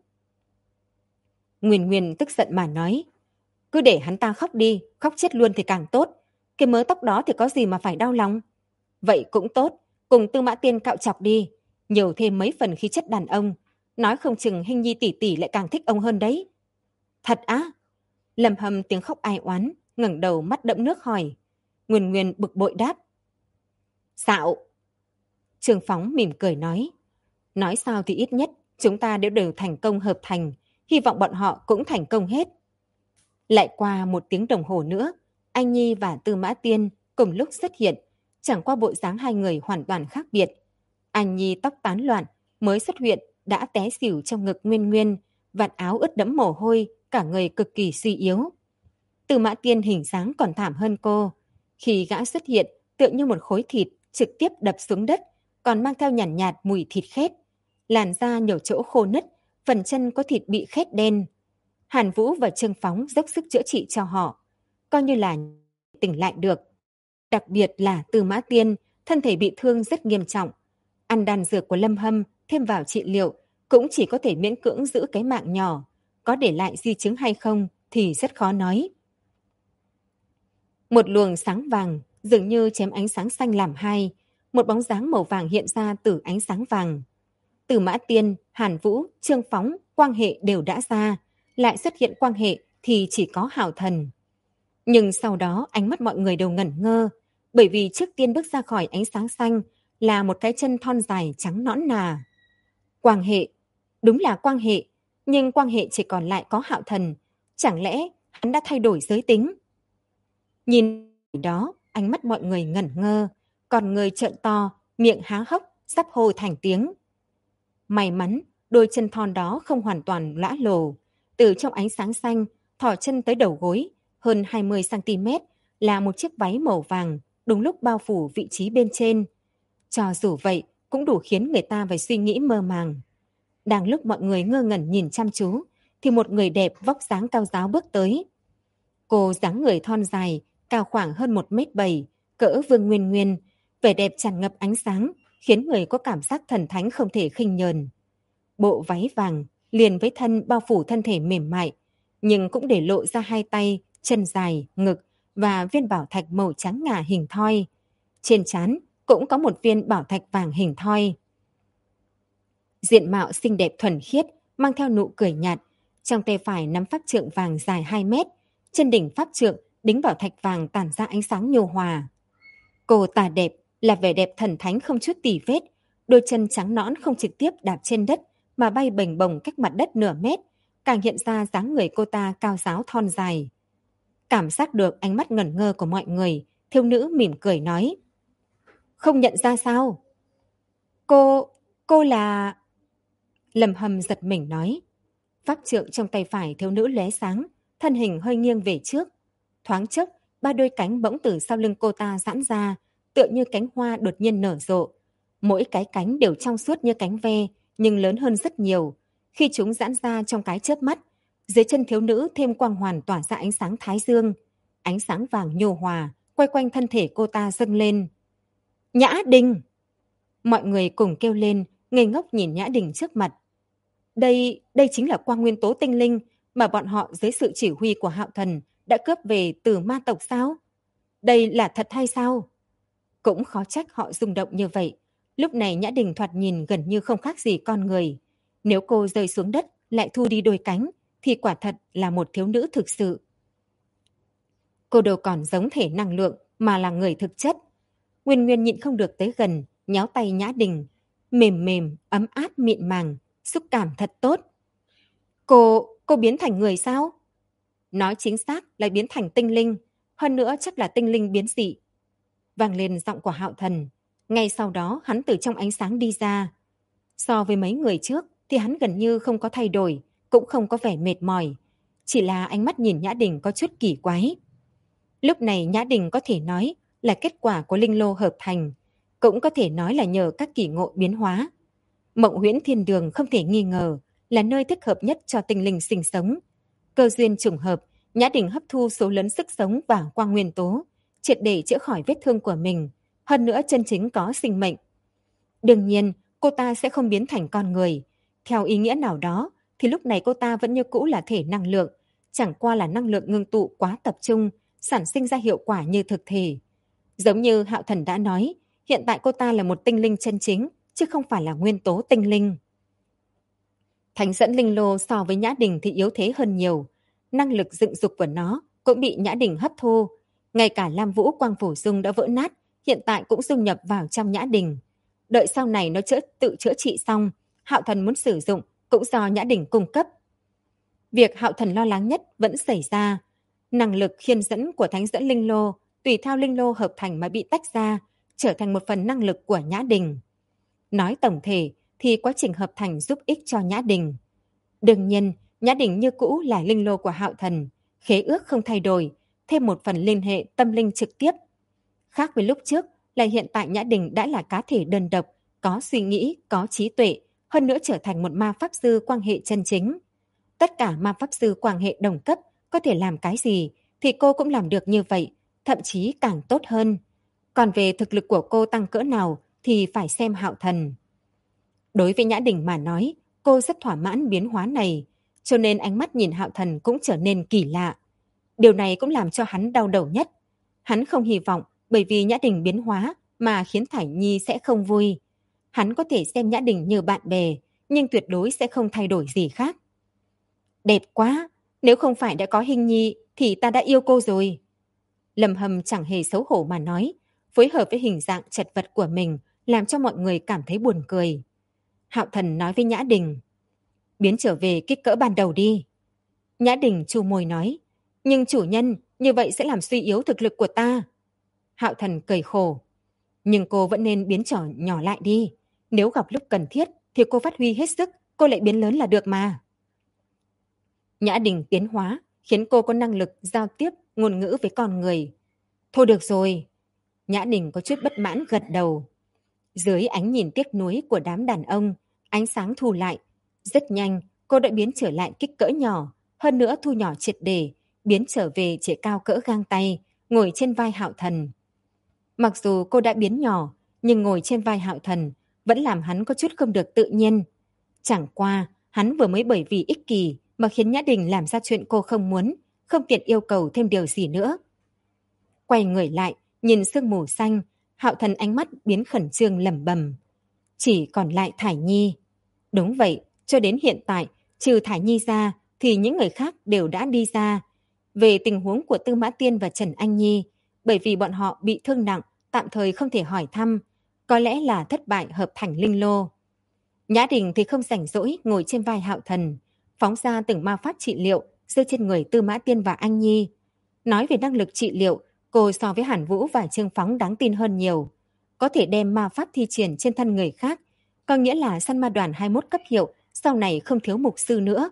Nguyên Nguyên tức giận mà nói, cứ để hắn ta khóc đi, khóc chết luôn thì càng tốt. Cái mớ tóc đó thì có gì mà phải đau lòng. Vậy cũng tốt, cùng Tư Mã Tiên cạo chọc đi, nhiều thêm mấy phần khí chất đàn ông, nói không chừng Hinh Nhi tỷ tỷ lại càng thích ông hơn đấy. Thật á? Lâm Hâm tiếng khóc ai oán, ngẩng đầu mắt đẫm nước hỏi. Nguyên Nguyên bực bội đáp, xạo. Trương Phóng mỉm cười nói sao thì ít nhất chúng ta đều thành công hợp thành, hy vọng bọn họ cũng thành công hết. Lại qua một tiếng đồng hồ nữa, Anh Nhi và Tư Mã Tiên cùng lúc xuất hiện, chẳng qua bộ dáng hai người hoàn toàn khác biệt. Anh Nhi tóc tán loạn, mới xuất hiện đã té xỉu trong ngực Nguyên Nguyên, vạt áo ướt đẫm mồ hôi, cả người cực kỳ suy yếu. Tư Mã Tiên hình dáng còn thảm hơn cô. Khi gã xuất hiện, tựa như một khối thịt trực tiếp đập xuống đất, còn mang theo nhàn nhạt mùi thịt khét. Làn da nhiều chỗ khô nứt, phần chân có thịt bị khét đen. Hàn Vũ và Trương Phóng dốc sức chữa trị cho họ, coi như là tỉnh lại được. Đặc biệt là Tư Mã Tiên, thân thể bị thương rất nghiêm trọng. Ăn đan dược của Lâm Hâm thêm vào trị liệu cũng chỉ có thể miễn cưỡng giữ cái mạng nhỏ, có để lại di chứng hay không thì rất khó nói. Một luồng sáng vàng dường như chém ánh sáng xanh làm hai, một bóng dáng màu vàng hiện ra từ ánh sáng vàng. Từ Mã Tiên, Hàn Vũ, Trương Phóng, quang hệ đều đã ra, lại xuất hiện quang hệ thì chỉ có Hảo Thần. Nhưng sau đó ánh mắt mọi người đều ngẩn ngơ, bởi vì trước tiên bước ra khỏi ánh sáng xanh là một cái chân thon dài trắng nõn nà. Quang hệ, đúng là Quang hệ, nhưng Quang hệ chỉ còn lại có Hạo Thần, chẳng lẽ hắn đã thay đổi giới tính? Nhìn đó, ánh mắt mọi người ngẩn ngơ, còn người trợn to, miệng há hốc, sắp hô thành tiếng. May mắn, đôi chân thon đó không hoàn toàn lõa lồ. Từ trong ánh sáng xanh, thò chân tới đầu gối, hơn 20 cm, là một chiếc váy màu vàng, đúng lúc bao phủ vị trí bên trên. Cho dù vậy, cũng đủ khiến người ta phải suy nghĩ mơ màng. Đang lúc mọi người ngơ ngẩn nhìn chăm chú, thì một người đẹp vóc dáng cao ráo bước tới. Cô dáng người thon dài, cao khoảng hơn 1m7, cỡ Vương Nguyên Nguyên, vẻ đẹp tràn ngập ánh sáng, khiến người có cảm giác thần thánh không thể khinh nhờn. Bộ váy vàng liền với thân bao phủ thân thể mềm mại, nhưng cũng để lộ ra hai tay, chân dài, ngực và viên bảo thạch màu trắng ngà hình thoi. Trên trán cũng có một viên bảo thạch vàng hình thoi. Diện mạo xinh đẹp thuần khiết, mang theo nụ cười nhạt, trong tay phải nắm pháp trượng vàng dài 2 mét, trên đỉnh pháp trượng đính bảo thạch vàng tản ra ánh sáng nhu hòa. Cô ta đẹp là vẻ đẹp thần thánh không chút tì vết, đôi chân trắng nõn không trực tiếp đạp trên đất mà bay bềnh bồng cách mặt đất nửa mét, càng hiện ra dáng người cô ta cao ráo thon dài. Cảm giác được ánh mắt ngẩn ngơ của mọi người, thiếu nữ mỉm cười nói: "Không nhận ra sao?" Cô là..." Lâm Hâm giật mình nói. Pháp trượng trong tay phải thiếu nữ lóe sáng, thân hình hơi nghiêng về trước. Thoáng chốc, ba đôi cánh bỗng từ sau lưng cô ta giãn ra, tựa như cánh hoa đột nhiên nở rộ. Mỗi cái cánh đều trong suốt như cánh ve, nhưng lớn hơn rất nhiều. Khi chúng giãn ra trong cái chớp mắt, dưới chân thiếu nữ thêm quang hoàn tỏa ra ánh sáng thái dương. Ánh sáng vàng nhô hòa, quay quanh thân thể cô ta dâng lên. "Nhã Đình!" Mọi người cùng kêu lên, ngây ngốc nhìn Nhã Đình trước mặt. Đây chính là quang nguyên tố tinh linh mà bọn họ dưới sự chỉ huy của Hạo Thần đã cướp về từ ma tộc sao? Đây là thật hay sao? Cũng khó trách họ rung động như vậy. Lúc này Nhã Đình thoạt nhìn gần như không khác gì con người. Nếu cô rơi xuống đất lại thu đi đôi cánh thì quả thật là một thiếu nữ thực sự. Cô đâu còn giống thể năng lượng mà là người thực chất. Nguyên Nguyên nhịn không được tới gần, nhéo tay Nhã Đình. Mềm mềm, ấm áp mịn màng, xúc cảm thật tốt. Cô biến thành người sao? Nói chính xác là biến thành tinh linh, hơn nữa chắc là tinh linh biến dị. Vang lên giọng của Hạo Thần. Ngay sau đó hắn từ trong ánh sáng đi ra. So với mấy người trước thì hắn gần như không có thay đổi, cũng không có vẻ mệt mỏi. Chỉ là ánh mắt nhìn Nhã Đình có chút kỳ quái. Lúc này Nhã Đình có thể nói là kết quả của linh lô hợp thành, cũng có thể nói là nhờ các kỳ ngộ biến hóa. Mộng Huyễn Thiên Đường không thể nghi ngờ là nơi thích hợp nhất cho tinh linh sinh sống. Cơ duyên trùng hợp, Nhã Đình hấp thu số lớn sức sống và quang nguyên tố, triệt để chữa khỏi vết thương của mình, hơn nữa chân chính có sinh mệnh. Đương nhiên, cô ta sẽ không biến thành con người. Theo ý nghĩa nào đó, thì lúc này cô ta vẫn như cũ là thể năng lượng, chẳng qua là năng lượng ngưng tụ quá tập trung, sản sinh ra hiệu quả như thực thể. Giống như Hạo Thần đã nói, hiện tại cô ta là một tinh linh chân chính, chứ không phải là nguyên tố tinh linh. Thánh dẫn linh lô so với Nhã Đình thì yếu thế hơn nhiều. Năng lực dựng dục của nó cũng bị Nhã Đình hấp thu. Ngay cả Lam Vũ Quang Phổ Dung đã vỡ nát, hiện tại cũng dung nhập vào trong Nhã Đình. Đợi sau này nó tự chữa trị xong, Hạo Thần muốn sử dụng cũng do Nhã Đình cung cấp. Việc Hạo Thần lo lắng nhất vẫn xảy ra. Năng lực khiên dẫn của thánh dẫn linh lô tùy theo linh lô hợp thành mà bị tách ra, trở thành một phần năng lực của Nhã Đình. Nói tổng thể thì quá trình hợp thành giúp ích cho Nhã Đình. Đương nhiên, Nhã Đình như cũ là linh lô của Hạo Thần, khế ước không thay đổi, thêm một phần liên hệ tâm linh trực tiếp. Khác với lúc trước là hiện tại Nhã Đình đã là cá thể đơn độc, có suy nghĩ, có trí tuệ, hơn nữa trở thành một ma pháp sư quang hệ chân chính. Tất cả ma pháp sư quang hệ đồng cấp có thể làm cái gì thì cô cũng làm được như vậy, thậm chí càng tốt hơn. Còn về thực lực của cô tăng cỡ nào thì phải xem Hạo Thần. Đối với Nhã Đình mà nói, cô rất thỏa mãn biến hóa này, cho nên ánh mắt nhìn Hạo Thần cũng trở nên kỳ lạ. Điều này cũng làm cho hắn đau đầu nhất. Hắn không hy vọng bởi vì Nhã Đình biến hóa mà khiến Thải Nhi sẽ không vui. Hắn có thể xem Nhã Đình như bạn bè, nhưng tuyệt đối sẽ không thay đổi gì khác. Đẹp quá, nếu không phải đã có Hình Nhi thì ta đã yêu cô rồi. Lâm Hâm chẳng hề xấu hổ mà nói, phối hợp với hình dạng chật vật của mình làm cho mọi người cảm thấy buồn cười. Hạo Thần nói với Nhã Đình, biến trở về kích cỡ ban đầu đi. Nhã Đình chu môi nói, nhưng chủ nhân, như vậy sẽ làm suy yếu thực lực của ta. Hạo Thần cười khổ, nhưng cô vẫn nên biến nhỏ lại đi. Nếu gặp lúc cần thiết thì cô phát huy hết sức, cô lại biến lớn là được mà. Nhã Đình tiến hóa khiến cô có năng lực giao tiếp ngôn ngữ với con người. Thôi được rồi. Nhã Đình có chút bất mãn gật đầu. Dưới ánh nhìn tiếc nuối của đám đàn ông, ánh sáng thu lại. Rất nhanh, cô đã biến trở lại kích cỡ nhỏ, hơn nữa thu nhỏ triệt để, biến trở về chỉ cao cỡ gang tay, ngồi trên vai Hạo Thần. Mặc dù cô đã biến nhỏ, nhưng ngồi trên vai Hạo Thần vẫn làm hắn có chút không được tự nhiên. Chẳng qua, hắn vừa mới bởi vì ích kỷ mà khiến Nhã Đình làm ra chuyện cô không muốn, không tiện yêu cầu thêm điều gì nữa. Quay người lại, nhìn sương mù xanh, Hạo Thần ánh mắt biến khẩn trương lẩm bẩm. Chỉ còn lại Thải Nhi. Đúng vậy, cho đến hiện tại, trừ Thải Nhi ra thì những người khác đều đã đi ra. Về tình huống của Tư Mã Tiên và Trần Anh Nhi, bởi vì bọn họ bị thương nặng, tạm thời không thể hỏi thăm, có lẽ là thất bại hợp thành linh lô. Nhã Đình thì không rảnh rỗi ngồi trên vai Hạo Thần, phóng ra từng ma pháp trị liệu rơi trên người Tư Mã Tiên và Anh Nhi. Nói về năng lực trị liệu, cô so với Hàn Vũ và Trương Phóng đáng tin hơn nhiều. Có thể đem ma pháp thi triển trên thân người khác, có nghĩa là săn ma đoàn 21 cấp hiệu sau này không thiếu mục sư nữa.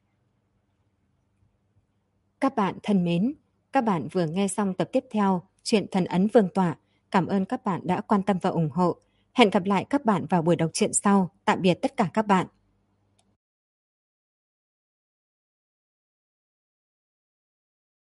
Các bạn thân mến, các bạn vừa nghe xong tập tiếp theo truyện Thần Ấn Vương Tọa. Cảm ơn các bạn đã quan tâm và ủng hộ. Hẹn gặp lại các bạn vào buổi đọc truyện sau. Tạm biệt tất cả các bạn.